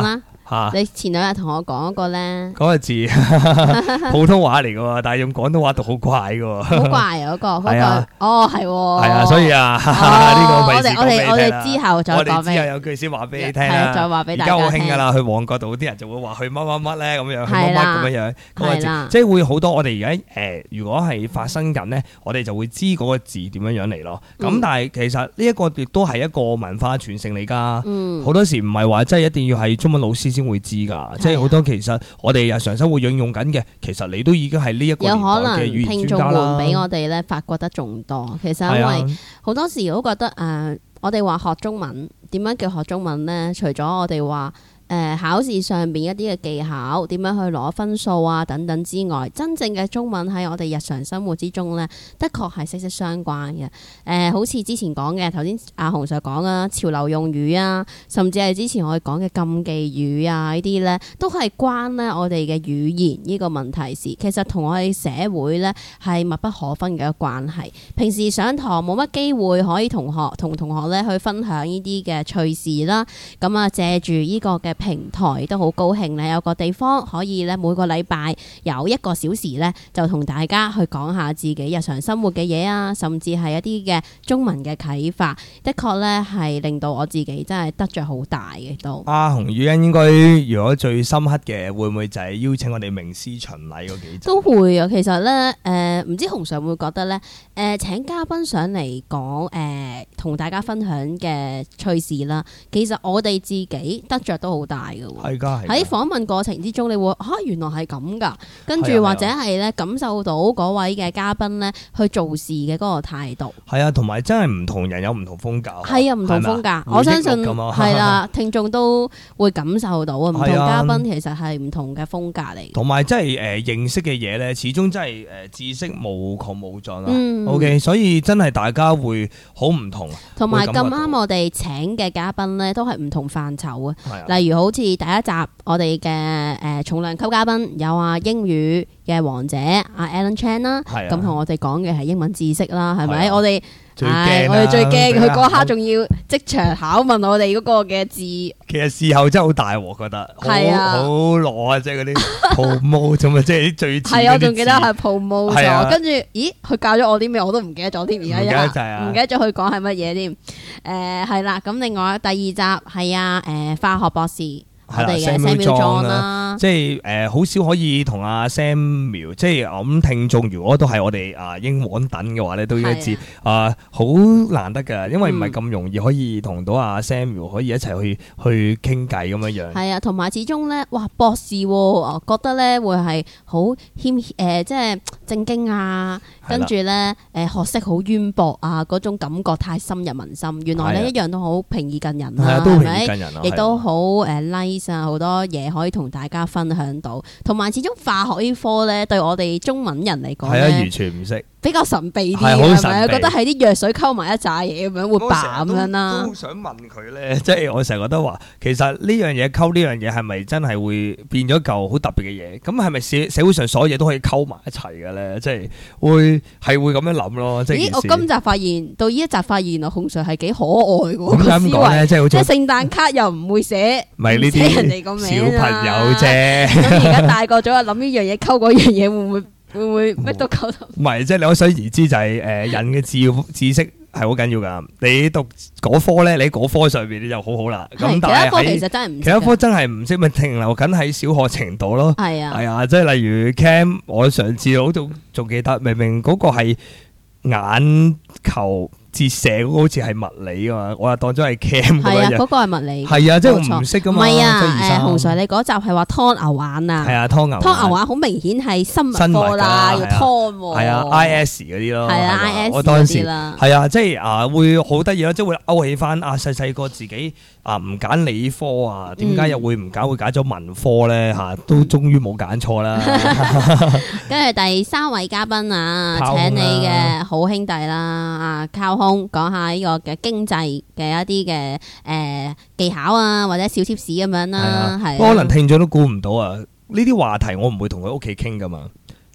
嚇。 你前兩日同我講嗰個咧， 嗰個字普通話嚟嘅喎，但係用廣東話讀好怪嘅喎。 好怪啊！嗰個嗰係啊個，哦係喎， 係啊，所以啊，呢哦個費事我哋我哋我哋之後再我哋講俾之後有句先話俾你聽係啊啦。 再話俾大家而家好興聽㗎啦，去旺角度啲人就會話去乜乜乜咧咁樣，去乜乜係啦咁樣樣嗰個係啦字，即係會好多。我哋而家誒，如果係發生緊咧，我哋就會知嗰個字點樣樣嚟咯。咁嗯但係其實呢一個亦都係一個文化傳承嚟㗎。 嗯好多時唔係話真係一定要係中文老師先會知㗎，即係好多其實我哋日常生活應用緊嘅，其實你都已經係呢一個有可能年代嘅語言聽眾專家啦們。比我哋咧發掘得仲多。其實因係啊為好多時我都覺得誒、呃我哋話學中文點樣叫學中文呢？除咗我哋話誒考試上邊一啲嘅技巧，點樣去攞分數啊等等之外，真正嘅中文喺我哋日常生活之中呢，的確係息息相關嘅。誒、呃，好似之前講嘅頭先阿洪 Sir 講啊，潮流用語啊，甚至係之前我哋講嘅禁忌語啊呢啲呢，都係關咧我哋嘅語言呢個問題事。其實同我哋社會呢係密不可分嘅一個關係。平時上堂冇乜機會可以同學同同學咧去分享呢啲嘅趣事啦，咁啊借住呢個嘅平台都好高興咧，有個地方可以咧每個禮拜有一個小時咧，就同大家去講下自己日常生活嘅嘢啊，甚至係一啲嘅中文嘅啟發，的確咧係令到我自己真係得着好大嘅都。 阿洪宇欣應該如果最深刻嘅，會唔會就係邀請我哋名師巡禮嗰幾集？ 都會啊，其實咧，誒、呃、唔知洪 Sir 會唔會覺得咧，誒、呃、請嘉賓上嚟講，誒、呃、同大家分享嘅趣事啦，其實我哋自己得着都好大嘅喎。 係㗎，係㗎喺訪問過程之中，你會嚇、啊、原來係咁㗎，跟係啊住或者係咧感受到嗰位嘅嘉賓咧去做事嘅嗰個態度。 係啊，同埋真係唔同人有唔同風格。 係啊，唔同風格，我相信係啦，聽眾都會感受到啊，唔同嘉賓其實係唔同嘅風格嚟。 同埋真係誒認識嘅嘢咧，始終真係誒知識無窮無盡啊。 嗯 OK，所以真係大家會好唔同。 同埋咁會感覺到啱，我哋請嘅嘉賓咧都係唔同範疇啊。 係啊例如好似第一集我哋嘅誒重量級嘉賓有啊英語嘅王者阿 Alan Chan 啦， 係啊咁同我哋講嘅係英文知識啦，係咪？ 係啊我哋最唉驚啊我哋最驚俾人佢嗰刻考仲要即場考問我哋嗰個嘅字。 其實事後真係好大鑊，覺得好係啊好攞啊！即係嗰啲 promo 咁啊，即係啲最係啊，我仲記得係 promo 係啊咗，跟住咦佢教咗我啲咩我都唔記得咗添，而家一唔記得下晒啊唔記得咗佢講係乜嘢添。誒係啦，咁另外第二集係啊誒化學博士。我係啦哋嘅 Samuel Samuel John John 啦啦， 即係誒好少可以同阿 Samuel，即係我諗聽眾如果都係我哋啊英皇等嘅話咧，都應該知啊好難得㗎，因為唔係咁容易可以同到阿 Samuel 可以一齊去去傾偈咁樣樣。 係啊，同埋始終咧，哇博士喎，我覺得咧會係好謙誒，即係正經啊，跟住咧誒學識好淵博啊，嗰種感覺太深入民心。原來咧係啊一樣都好平易近人啦， 係啊都平易係咪近人啊？ 亦都好誒 nice 啊，好多嘢可以同大家分享到。同埋始終化學呢科咧，對我哋中文人嚟講係啊，完咧， 全唔識。 比較神秘啲係好嘅，係神秘咪？覺得係啲藥水溝埋一紮嘢咁樣會爆咁樣啦都。好想問佢咧，即係我成日覺得話，其實呢樣嘢溝呢樣嘢係咪真係會變咗嚿好特別嘅嘢？咁係咪社社會上所有嘢都可以溝埋一齊嘅咧？即係會係會咁樣諗咯。即係咦！ 件事我今集發現到呢一集發現，原來洪 Sir 係幾可愛嘅喎， 咁個思咁講咧， 維。 即係好似即係聖誕卡又唔會寫， 咪呢唔寫人哋個啲名小朋友啫。 咁而家大個咗啊，諗呢樣嘢溝嗰樣嘢，會唔會會唔會乜都溝到？ 唔係，即係你可想而知就係誒人嘅知知識係好緊要㗎。你讀嗰科咧，你喺嗰科上邊你就好好啦。咁係但係其他科喺其實真係唔識㗎其他科真係唔識，咪停留緊喺小學程度咯。 係啊係啊，即係例如 Cam，我上次我仲仲記得，明明嗰個係眼球折射嗰個好似係物理㗎嘛，我又當咗係 Cam 咁係啊， 樣。 嗰個係物理。 係啊，即係我冇錯唔識㗎嘛。 唔係啊， 即係二三誒洪 Sir 你嗰集係話湯牛眼啊。 係啊，湯牛眼湯牛眼好明顯係生物生物㗎科啦，要係啊湯喎。 係啊，I S 嗰啲咯， 係啊係嘛 I S 我當時嗰啲啦係啊，即係啊會好得意咯，即係會勾起翻啊細細個自己啊唔揀理科啊，點解又會唔揀會揀咗文科咧嚇？都終於冇揀錯啦。 跟住第三位嘉賓啊， 靠空請你啦嘅好兄弟啦，啊靠空講下呢個嘅經濟嘅一啲嘅誒技巧啊，或者小貼士咁樣啦，係啊。 不過可能聽眾都估唔到啊！呢啲話題我唔會同佢屋企傾噶嘛，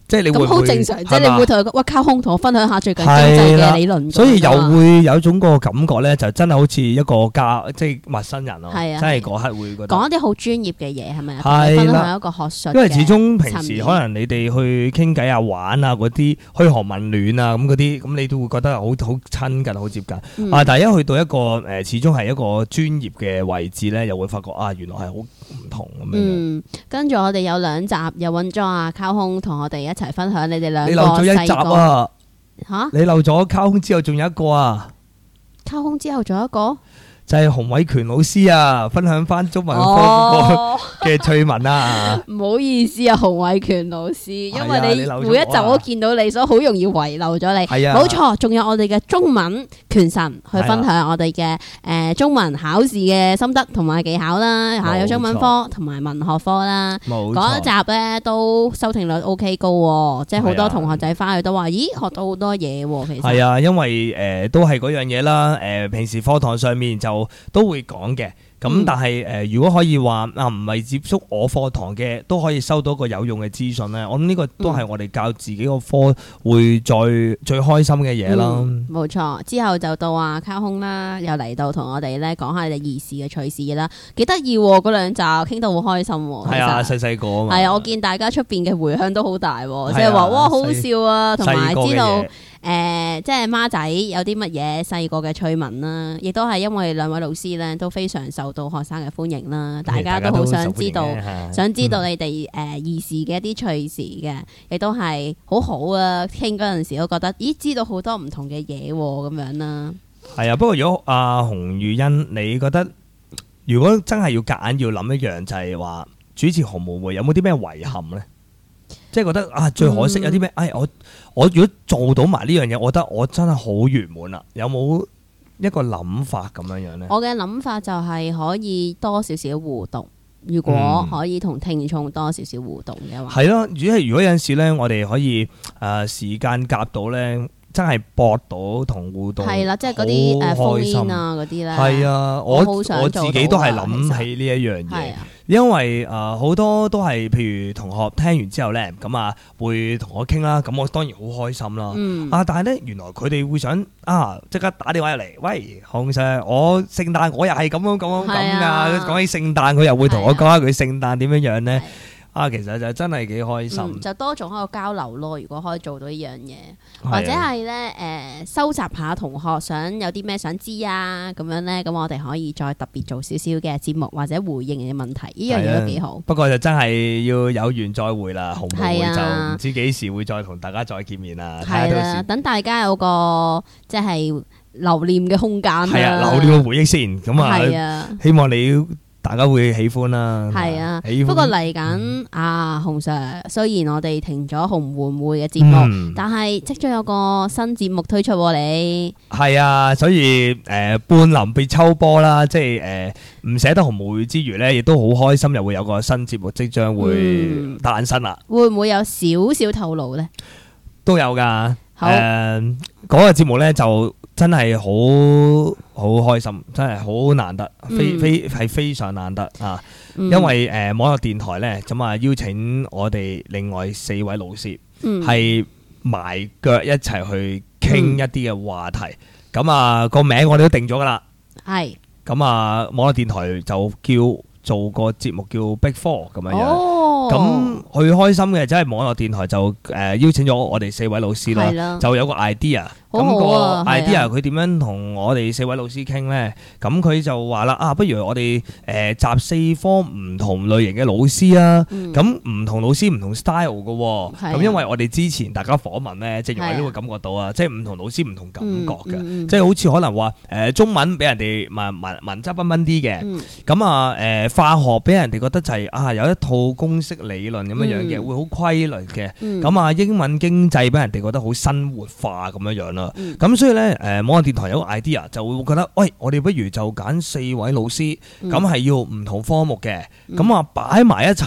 即係你會咁好唔會正常啫， 係嘛你會同佢講，哇，靠空同我分享下最近經濟係啦嘅理論， 所以又會有種個感覺咧，就真係好似一個家即係陌生人咯， 係啊真係嗰刻會覺得。 講一啲好專業嘅嘢係咪啊？ 係啦分享一個學術嘅層面， 因為始終平時可能你哋去傾偈啊、玩啊嗰啲噓寒問暖啊咁嗰啲，咁你都會覺得好好親近、好接近。 嗯啊，但係一去到一個誒，始終係一個專業嘅位置咧，又會發覺啊，原來係好唔同咁樣。 嗯，跟住我哋有兩集又揾咗阿靠空同我哋一齊分享你哋兩個你漏咗一集啊！ 嚇， 你漏咗靠空之後，仲有一個啊， 靠空之後仲有一個。 就係洪偉權老師啊，分享翻中文科哦嘅趣聞啊！ 唔好意思啊，洪偉權老師，因係啊為你漏咗你每一集我都見到你，所以好容易遺漏咗你。 係啊冇錯，仲有我哋嘅中文權神去分享我哋嘅誒中文考試嘅心得同埋技巧啦嚇， 冇有中文科同埋文學科啦。 冇錯嗰一集咧都收聽率 O K 高喎，即係好係啊多同學仔翻去都話：咦，學到好多嘢喎！其實係啊，因為誒、呃都係嗰樣嘢啦。誒、呃、平時課堂上面就都會講嘅。咁、 嗯但係誒、呃，如果可以話啊，唔係接觸我課堂嘅，都可以收到一個有用嘅資訊咧。我諗呢個都係我哋教自己個科會最最開心嘅嘢啦。 嗯冇錯，之後就到啊卡空啦，又嚟到同我哋咧講下你哋兒時嘅趣事啦，幾得意喎！嗰兩集傾到好開心喎。 係啊， 其實細細個啊嘛。 係啊，我見大家出邊嘅迴響都好大喎， 係啊即係話哇好好細笑啊，同埋細個嘅知道嘢誒，即係孖仔有啲乜嘢細個嘅趣聞啦，亦都係因為兩位老師咧都非常受到學生嘅歡迎啦，大家都好想知道大家都受歡迎嘅， 想知道你哋誒兒時嘅一啲趣事嘅，亦都係好好啊！傾嗰陣時都覺得，咦，知道好多唔同嘅嘢喎，咁樣啦。 係啊，不過如果阿洪玉欣，你覺得如果真係要夾硬要諗一樣，就係話主持紅毛會有冇啲咩遺憾咧？即係覺得啊，最可惜有啲咩？哎，我我如果做到埋呢樣嘢，我覺得我真係好圓滿啦。有冇一個諗法咁樣樣咧？ 我嘅諗法就係可以多少少互動，如果嗯可以同聽眾多少少互動嘅話， 係咯，如果如果有陣時咧，我哋可以誒、呃、時間夾到咧，真係搏到同互動， 係啦，即係嗰啲誒好開心 phone in 啊嗰啲咧， 係啊，我好想我做到自己都係啊諗起呢一樣嘢係啊。 因為誒好、多都係譬如同學聽完之後咧，咁啊會同我傾啦，咁我當然好開心啦。 嗯啊，但係咧原來佢哋會想啊，即刻打電話入嚟，喂，洪 Sir，我聖誕我又係咁樣咁樣咁係㗎。 啊講起聖誕，佢又會同我講下佢聖誕點樣樣咧。啊，其實就真係幾開心。 嗯，就多種一個交流咯。如果可以做到呢樣嘢， 係啊或者係咧誒收集下同學想有啲咩想知啊，咁樣咧，咁我哋可以再特別做少少嘅節目或者回應你嘅問題，呢樣嘢都幾好。 不過就真係要有緣再會啦，紅毛會係啊就唔知幾時會再同大家再見面啦。睇下係啦， 到時等大家有個即係留念嘅空間啦。 係啊，留念個回憶先。咁係啊啊，希望你大家會喜歡啦。 係啊喜，歡不過嚟緊啊，洪 Sir，雖然我哋停咗紅媛會嘅節目， 嗯但係即將有個新節目推出喎，你係啊，所以誒、呃半臨被抽波啦，即係誒唔捨得紅毛會之餘咧，亦都好開心，又會有個新節目即將會嗯誕生啦， 會唔會有少少透露呢？ 都有㗎。 好誒嗰個節目咧就真係好好開心，真係好難得，非嗯非係非常難得啊！ 嗯因為誒、呃、網絡電台咧咁啊邀請我哋另外四位老師嗯係埋腳一齊去傾一啲嘅話題，咁啊個名我哋都定咗㗎啦。 係咁啊，網絡電台就叫做個節目叫 Big Four 咁樣樣。 哦咁佢開心嘅，即係網絡電台就誒邀請咗我哋四位老師係啦啦，就有個 idea。 好好咁個啊係啊 idea 佢點樣同我哋四位老師傾呢？咁佢就話啦，啊，不如我哋誒集四科唔同類型嘅老師啊。 嗯咁唔同老師唔同 style 嘅喎。 係啊咁因為我哋之前大家訪問呢，正如我係啊都會感覺到啊，即係唔同老師唔同感覺嘅。 嗯嗯嗯即係好似可能話誒中文俾人哋文文文質彬彬啲嘅， 嗯咁啊誒化學俾人哋覺得就係啊有一套公式理論咁樣樣嘅， 嗯會好規律嘅。 嗯咁啊英文經濟俾人哋覺得好生活化咁樣樣啦。 嗯咁所以咧誒網絡電台有個 idea 就會覺得，喂，我哋不如就揀四位老師， 嗯咁係要唔同科目嘅， 嗯咁啊擺埋一齊。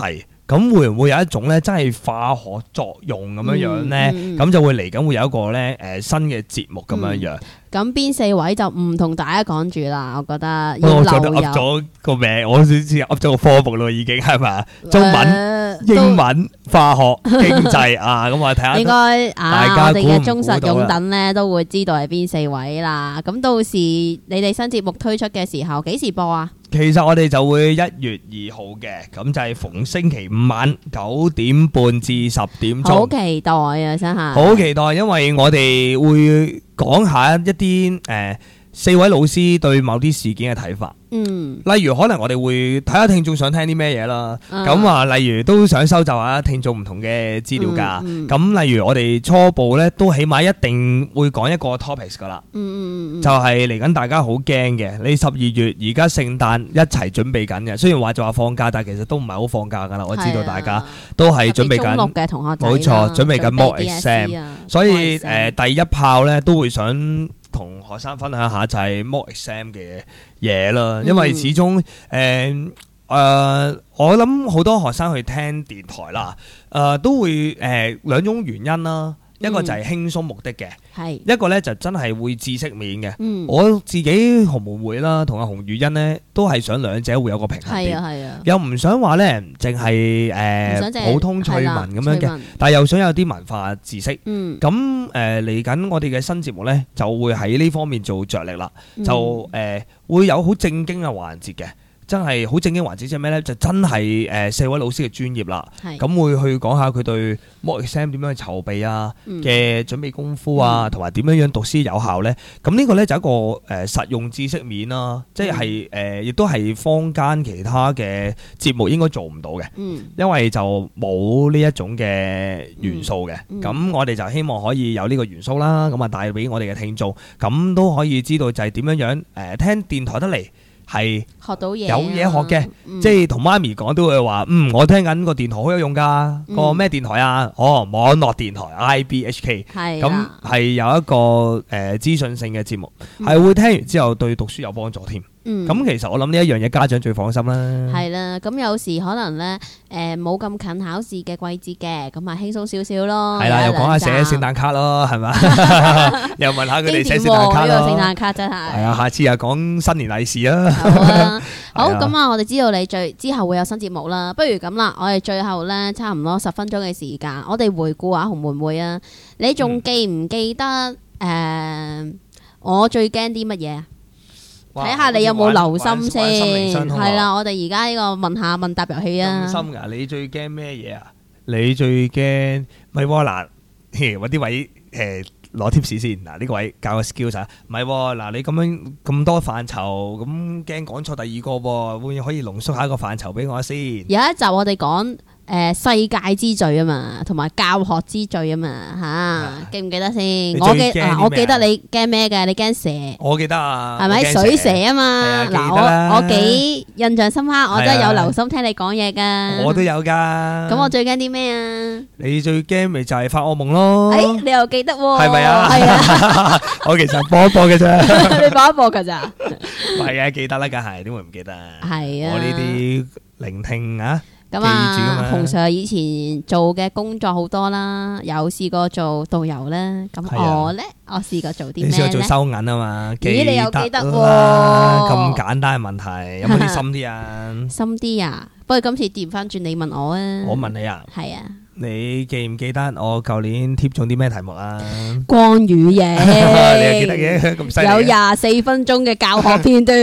咁會唔會有一種咧真係化學作用咁樣樣咧？咁、 嗯嗯、 就會嚟緊會有一個咧誒、呃、新嘅節目咁樣樣。 咁邊四位就唔同大家講住啦，我覺得我要覺得噏留有。 咗個名，我好似噏咗個科目咯，已經係咪？中文、 呃英文、化學、經濟啊，咁我睇下。 應該啊， 大家我哋嘅估唔忠實估到啦擁躉咧都會知道係邊四位啦。咁到時你哋新節目推出嘅時候，幾時播啊？ 其實我哋就會一月二號嘅，咁就係逢星期五晚九點半至十點鐘。 好期待啊！真係。 好期待，因為我哋會講下一啲誒、呃、四位老師對某啲事件嘅睇法。 嗯， 例如可能我哋會睇下聽眾想聽啲咩嘢啦。 嗯咁啊，例如都想收集下聽眾唔同嘅資料㗎。 嗯嗯咁例如我哋初步咧都起碼一定會講一個 topics 㗎啦。 嗯嗯嗯就係嚟緊大家好驚嘅，你十二月而家聖誕一齊準備緊嘅。雖然話就話放假，但係其實都唔係好放假㗎啦。我知道大家都係準備緊。 特別中六嘅同學仔啦冇錯，準備緊 mock 準備 D S E 啊 exam。所以 mock 誒、 exam 第一炮咧都會想同學生分享下就係 mock exam 嘅嘢啦，因為始終誒誒、呃，我諗好多學生去聽電台啦，誒、呃、都會誒、呃、兩種原因啦。一個就係輕鬆目的嘅， 係一個咧就真係會知識面嘅。 嗯我自己紅門會啦，同阿洪宇欣呢，都係想兩者會有個平衡係點， 啊係啊， 又唔想話咧淨係唔想淨係誒普通趣聞咁樣嘅係啦趣聞， 但係又想有啲文化知識。 嗯咁誒嚟緊我哋嘅新節目咧，就會喺呢方面做着力啦， 嗯就誒、呃、會有好正經嘅環節嘅。真係好正經環節，即係咩呢？就真係誒四位老師嘅專業啦。 係咁會去講下佢對 mock exam 點樣去籌備啊嗯嘅準備功夫啊，同埋點樣樣讀書有效呢？咁呢個呢，就一個誒實用知識面啦，即係誒亦都係坊間其他嘅節目應該做唔到嘅， 嗯因為就冇呢一種嘅元素嘅。 嗯嗯咁我哋就希望可以有呢個元素啦，咁啊帶俾我哋嘅聽眾，咁都可以知道就係點樣樣誒聽電台得嚟。係學到嘢有啊， 嘢學嘅， 嗯即係同媽咪講都會話，嗯，我聽緊個電台好有用㗎， 嗯個咩電台啊？哦，網絡電台 I B H K，咁係啦係有一個誒資訊性嘅節目， 嗯係會聽完之後對讀書有幫助添。 嗯咁其實我諗呢一樣嘢家長最放心啦。 係啦，咁有時可能咧，誒冇咁近考試嘅季節嘅，咁啊輕鬆少少咯。 係啦，又有一講下寫兩集聖誕卡咯，係嘛？又問下佢哋寫聖誕卡咯。 經典喎呢個聖誕卡真係。 係啊，下次又講新年利是啦。 好啊，好係啊咁啊！我哋知道你最之後會有新節目啦，不如咁啦，我哋最後咧差唔多十分鐘嘅時間，我哋回顧下紅門會啊。你仲記唔記得誒、呃我最驚啲乜嘢啊？ 哇睇下你有冇留心玩玩心靈先。 相通啊係啦，我哋而家呢個問下問答遊戲啊咁。深㗎？你最驚咩嘢啊？你最驚咪喎嗱，揾啲位誒攞 tips 先。嗱呢個位教個 skills 啊，唔係喎嗱，你咁樣咁多範疇，咁驚講錯第二個喎，會唔會可以濃縮下一個範疇俾我先？ 有一集我哋講誒世界之最啊嘛，同埋教學之最啊嘛嚇，記唔記得先？ 你我記最驚啲咩啊啊我記得你驚咩嘅？你驚蛇。 我記得啊， 係咪我驚水蛇啊嘛？ 係啊記嗱， 得啦我我幾印象深刻，我真係係啊有留心聽你講嘢噶。 我都有㗎。 咁我最驚啲咩啊？ 你最驚咪就係發惡夢咯？ 誒，你又記得喎？ 係咪啊？ 係啊， 我其實播一播嘅啫。 你播一播㗎咋？ 唔係啊，記得啦，梗係點會唔記得啊？ 係啊我呢啲聆聽啊， 咁記住㗎啊， 嘛洪 Sir 以前做嘅工作好多啦，有試過做導遊啦。咁係啊我咧，我試過做啲你試過咩咧？ 做收銀啊嘛？ 咦你又記得喎啦咁簡單嘅問題，有冇啲深啲啊？ 深啲啊！不過今次調翻轉，你問我啊。 我問你啊， 係啊， 你記唔記得我舊年貼中啲咩題目啊？ 光與影， 你又記得嘅咁犀利嘅有廿四分鐘嘅教學片段，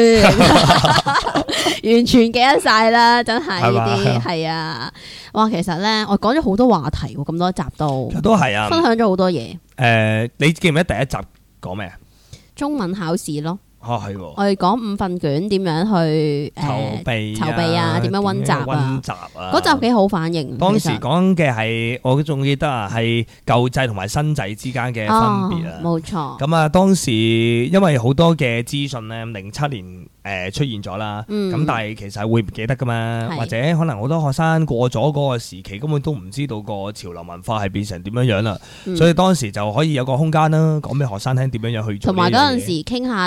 完全記得晒啦，真係係嘛呢啲係啊！哇，其實咧，我講咗好多話題喎，咁多集都都係啊分享咗好多嘢。 誒，你記唔記得第一集講咩啊？ 中文考試咯， 哦，係喎。 我哋講五份卷點樣去誒籌備籌備啊，點樣温習啊温，習啊， 嗰集幾好反應。 當時其實講嘅係，我仲記得啊，係舊制同埋新制之間嘅分別啊。 哦冇錯。 咁啊，當時因為好多嘅資訊咧，零七年誒出現咗啦。 嗯咁但係其實係會唔記得噶嘛， 係或者可能好多學生過咗嗰個時期，根本都唔知道個潮流文化係變成點樣樣啦。 嗯所以當時就可以有個空間啦，講俾學生聽點樣樣去做同埋呢樣嘢。 嗰陣時傾下啲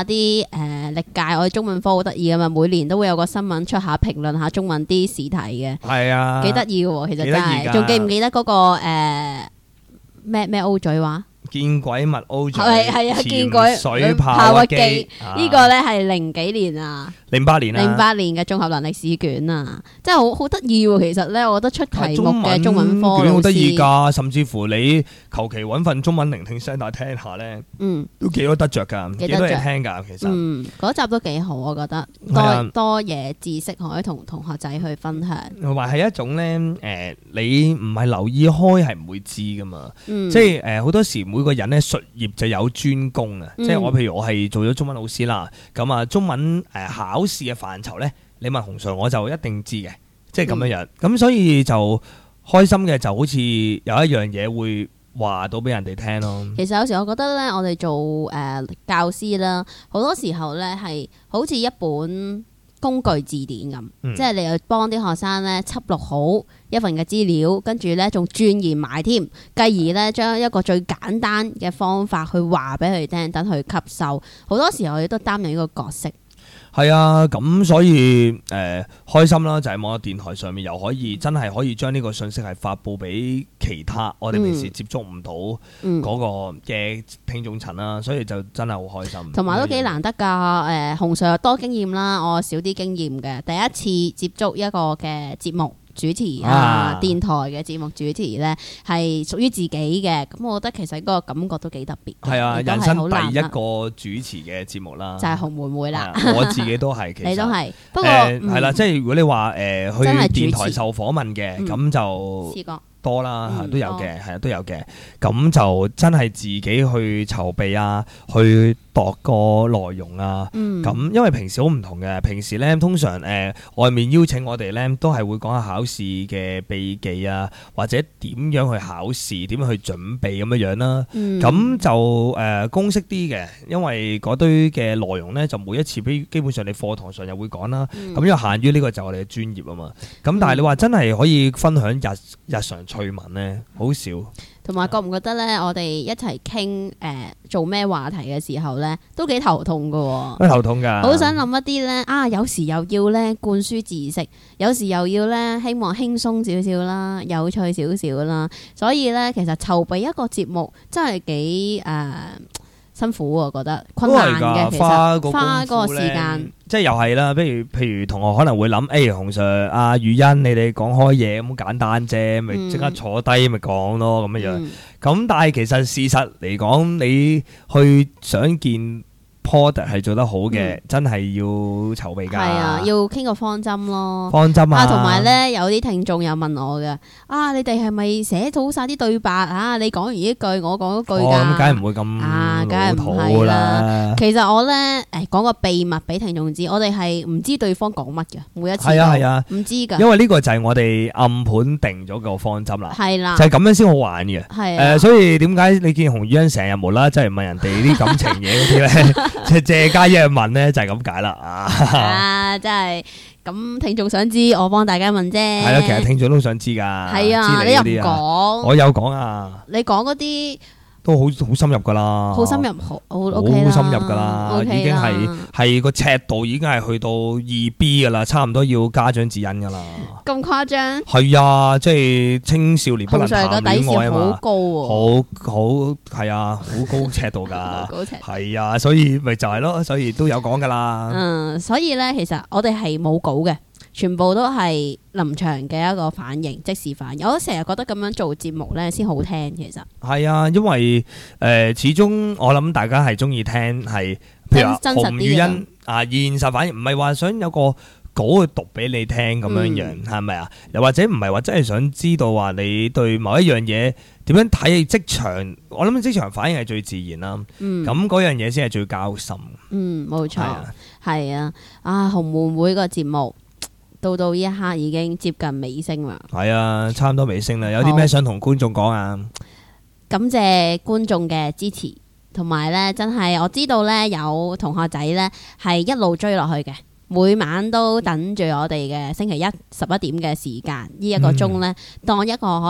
誒歷屆我哋中文科好得意噶嘛，每年都會有個新聞出下評論下中文啲試題嘅， 係啊， 幾得意嘅喎，其實真幾得意㗎係。仲記唔記得嗰個誒咩咩 O 嘴話？ 見鬼物 O 嘴， 係係啊，見鬼潛水炮炮機機，呢個咧係零幾年啊。 零八年啊， 零八年嘅綜合能力試卷啊，真係好好得意喎！其實咧，我覺得出題目嘅中文科卷好得意老師， 㗎，甚至乎你求其揾份中文聆聽聲帶聽下咧， 嗯， 都幾多得着㗎，幾多嘢聽㗎，其實。 嗯，嗰集都幾好，我覺得係啊多多嘢知識可以同同學仔去分享。 同埋係一種咧，誒、你唔係留意開係唔會知㗎嘛， 嗯即係誒好多時每個人咧術業就有專攻啊， 嗯即係我譬如我係做咗中文老師啦，咁啊中文誒、考試嘅範疇咧，你問洪 Sir 我就一定知嘅，即係咁樣樣，咁、所以就開心嘅就好似有一樣嘢會話到俾人哋聽咯。 其實有時我覺得咧，我哋做誒、呃教師啦，好多時候咧係好似一本工具字典咁， 嗯即係你又幫啲學生咧輯錄好一份嘅資料，跟住咧仲鑽研埋添，繼而咧將一個最簡單嘅方法去話俾佢聽，等佢吸收。好多時候我哋都擔任呢個角色。 係啊，咁所以誒、呃、開心啦，就係網絡電台上面又可以真係可以將呢個信息係發布俾其他我哋平時接觸唔到嗰個嘅聽眾層啦，所以就真係好開心。 同埋都幾難得㗎，誒、洪 Sir 多經驗啦，我少啲經驗嘅，第一次接觸一個嘅節目主持啊， 啊電台嘅節目主持咧係屬於自己嘅，咁我覺得其實嗰個感覺都幾特別。 係啊， 亦都人生係好難得第一個主持嘅節目啦， 就係紅妹妹啦。 我自己都係，其實你都係，不過誒嗯係啦，即係如果你話誒去真係主持電台受訪問嘅， 嗯咁就試過多啦， 嗯都有嘅，係啊都有嘅。咁就真係自己去籌備啊，去度個內容啊。 嗯咁因為平時好唔同嘅，平時咧通常誒外面邀請我哋咧，都係會講下考試嘅秘技啊，或者點樣去考試，點樣去準備咁樣樣啦。 嗯咁就誒公式啲嘅，因為嗰堆嘅內容咧，就每一次基基本上你課堂上又會講啦。 嗯咁因為限於呢個就係我哋嘅專業啊嘛。咁但係你話真係可以分享日日常趣聞咧，好少。 同埋覺唔覺得咧，我哋一齊傾誒做咩話題嘅時候咧，都幾頭痛㗎喎。 都頭痛㗎。 好想諗一啲咧，啊有時又要咧灌輸知識，有時又要咧希望輕鬆少少啦，有趣少少啦。所以咧，其實籌備一個節目真係幾誒辛苦喎，我覺得困難嘅。其實花個花嗰個功夫咧時間。 即係又係啦，譬如譬如同學可能會諗，誒、洪 Sir、阿宇欣，你哋講開嘢咁簡單啫，咪即刻坐低咪講咯咁樣樣。咁、但係其實事實嚟講，你去想見 product 係做得好嘅， 嗯真係要籌備㗎。 係啊，要傾個方針咯。 方針啊同埋咧，有啲聽眾又問我嘅，啊，你哋係咪寫好晒啲對白啊？你講完呢句，我講嗰句哦，咁㗎。 梗係唔會咁啊，梗係老唔土係啦啦。。 其實我咧，誒講個秘密俾聽眾知，我哋係唔知對方講乜嘅，每一次係啊都係啊， 唔知㗎。 因為呢個就係我哋暗盤定咗個方針啦。 係啦就係咁樣先好玩嘅。 係啊誒，所以點解你見洪宇欣成日無啦啦即係問人哋啲感情嘢嗰啲咧，即係借家一去問咧，就係咁解啦。啊， 啊，真係咁聽眾想知，我幫大家問啫。 係咯，其實聽眾都想知㗎。 係啊，你又唔知嗰啲啊講， 我有講啊， 你講嗰啲都好好深入㗎啦。 好深入，好好 OK 啦， 好深入㗎啦， OK 已經係啦係個尺度已經係去到二 B 㗎啦，差唔多要家長指引㗎啦。 咁誇張。 係啊，即係青少年不能洪 Sir 談個底線戀愛啊嘛好高喎好好係啊，好高尺度㗎， 高尺係啊，所以咪就係咯，所以都有講㗎啦。 嗯，所以咧，其實我哋係冇稿嘅，全部都係臨場嘅一個反應，即時反應。我成日覺得咁樣做節目咧先好聽，其實係啊，因為誒、呃始終我諗大家係中意聽係，譬如話真真實啲洪宇嘅欣啊，現實反應唔係話想有個稿去讀俾你聽咁樣樣，係咪啊？又或者唔係話真係想知道話你對某一樣嘢點樣睇職場？我諗職場反應係最自然啦。 嗯咁嗰樣嘢先係最交心。 嗯，冇錯係啊， 係啊，啊紅妹妹個節目到到呢一刻已經接近尾聲啦。 係啊，差唔多尾聲啦。有啲咩想同觀眾講啊？ 感謝觀眾嘅支持，同埋咧真係我知道咧有同學仔咧係一路追落去嘅，每晚都等住我哋嘅星期一十一點嘅時間，呢一個鐘咧當一個可能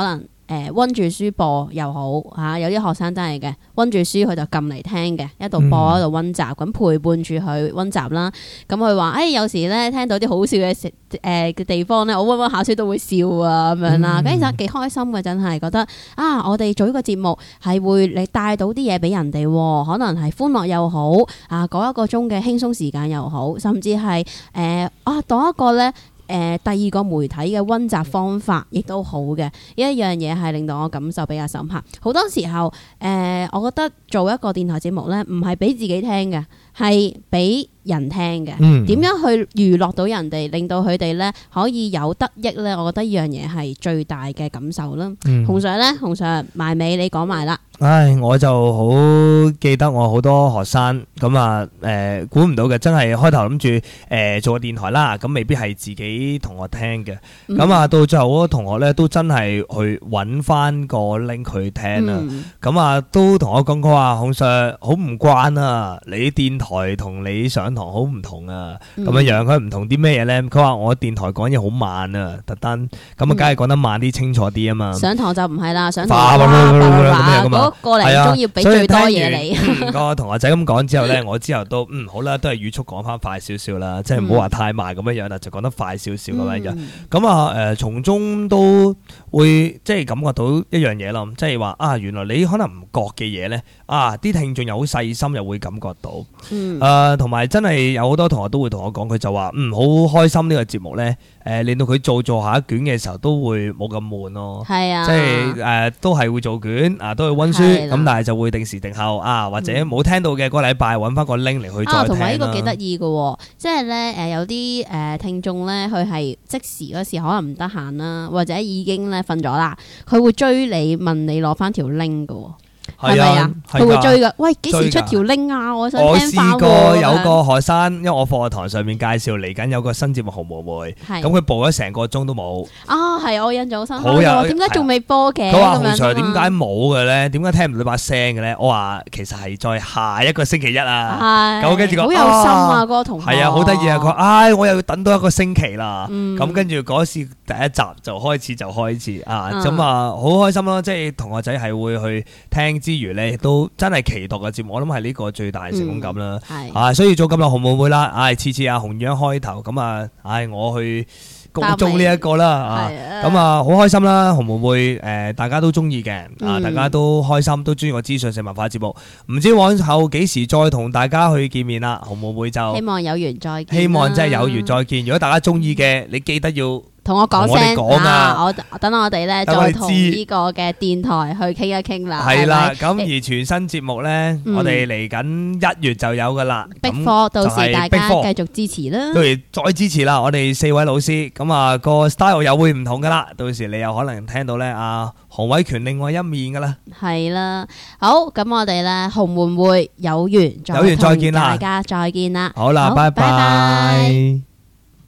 誒温住書播又好嚇，有啲學生真係嘅温住書佢就撳嚟聽嘅，一度播一度温習，咁陪伴住佢温習啦。咁佢話誒有時咧聽到啲好笑嘅誒嘅地方咧，我温温下書都會笑啊咁樣啦。咁其實幾開心嘅，真係覺得啊，我哋做呢個節目係會你帶到啲嘢俾人哋，可能係歡樂又好啊，嗰一個鐘嘅輕鬆時間又好，甚至係誒啊當一個咧。誒、呃、第二個媒體嘅温習方法亦都好嘅，呢一樣嘢係令到我感受比較深刻。好多時候誒、呃，我覺得做一個電台節目咧，唔係俾自己聽嘅，係俾人聽嘅。點、嗯、樣去娛樂到人哋，令到佢哋咧可以有得益咧？我覺得呢樣嘢係最大嘅感受啦。嗯、洪 Sir 咧，洪 Sir 埋尾你講埋啦。 唉，我就好記得我好多學生咁啊，誒估唔到嘅，真係開頭諗住誒做個電台啦，咁未必係自己同學聽嘅，咁啊、嗯、到最後好多同學咧都真係去揾翻個 link 去聽啦，咁啊、嗯、都同我講過話，洪 Sir 好唔慣啊，你電台同你上堂好唔同啊，咁樣樣佢唔同啲咩嘢咧？佢話我電台講嘢好慢啊，特登咁啊，梗係講得慢啲、清楚啲啊嘛。上堂就唔係啦，上堂過嚟中要俾最多嘢你。 個同學仔咁講之後咧，我之後都嗯好啦，都係語速講翻快少少啦，即係唔好話太慢咁樣樣啦，就講得快少少咁樣樣。咁啊誒，從中都會即係感覺到一樣嘢咯，即係話啊，原來你可能唔覺嘅嘢咧，啊啲聽眾又好細心，又會感覺到。誒，同埋真係有好多同學都會同我講，佢就話嗯好開心呢個節目咧，誒令到佢做做下一卷嘅時候都會冇咁悶咯。係啊，即係誒都係會做卷啊，都係温書。咁但係就會定時定候啊，或者冇聽到嘅嗰個禮拜揾翻個 link 嚟去再聽啦。同埋呢個幾得意嘅，即係咧誒有啲誒聽眾咧，佢係即時嗰時可能唔得閒啦，或者已經咧瞓咗啦，佢會追你問你攞翻條 link 嘅。係咪啊？佢會追噶。喂，幾時出條 link 啊？我想聽翻喎。我試過有個學生，因為我課堂上面介紹嚟緊有個新節目《紅毛妹》，咁佢播咗成個鐘都冇。啊，係我印象深刻。點解仲未播嘅？佢話洪 Sir 點解冇嘅咧？點解聽唔到你把聲嘅咧？我話其實係在下一個星期一啊。咁跟住講好有心啊，嗰個同學。係啊，好得意啊！佢話：唉，我又要等多一個星期啦。咁跟住嗰時第一集就開始就開始啊，咁啊好開心咯！即係同學仔係會去聽。之餘咧，亦都真係期待嘅節目，我諗係呢個最大成功感啦。係、嗯、啊，所以做咁耐紅妹妹啦，唉、哎，次次阿紅樣開頭咁啊，唉，我去告中呢一個啦啊，咁啊好開心啦，紅妹妹誒、呃，大家都中意嘅啊，大家都開心，都中意個資訊性文化節目。唔知往後幾時再同大家去見面啦？紅妹妹就希望有緣再見，希望真係有緣再見。如果大家中意嘅，你記得要。同我講聲啊！我等我哋咧再同呢個嘅電台去傾一傾啦。係啦，咁而全新節目咧，我哋嚟緊一月就有噶啦。逼科，到時大家繼續支持啦。到時再支持啦，我哋四位老師，咁啊個 style 又會唔同噶啦。到時你又可能聽到咧阿洪偉權另外一面噶啦。係啦，好，咁我哋咧紅門會有緣再有緣再見啦，大家再見啦。好啦，拜拜。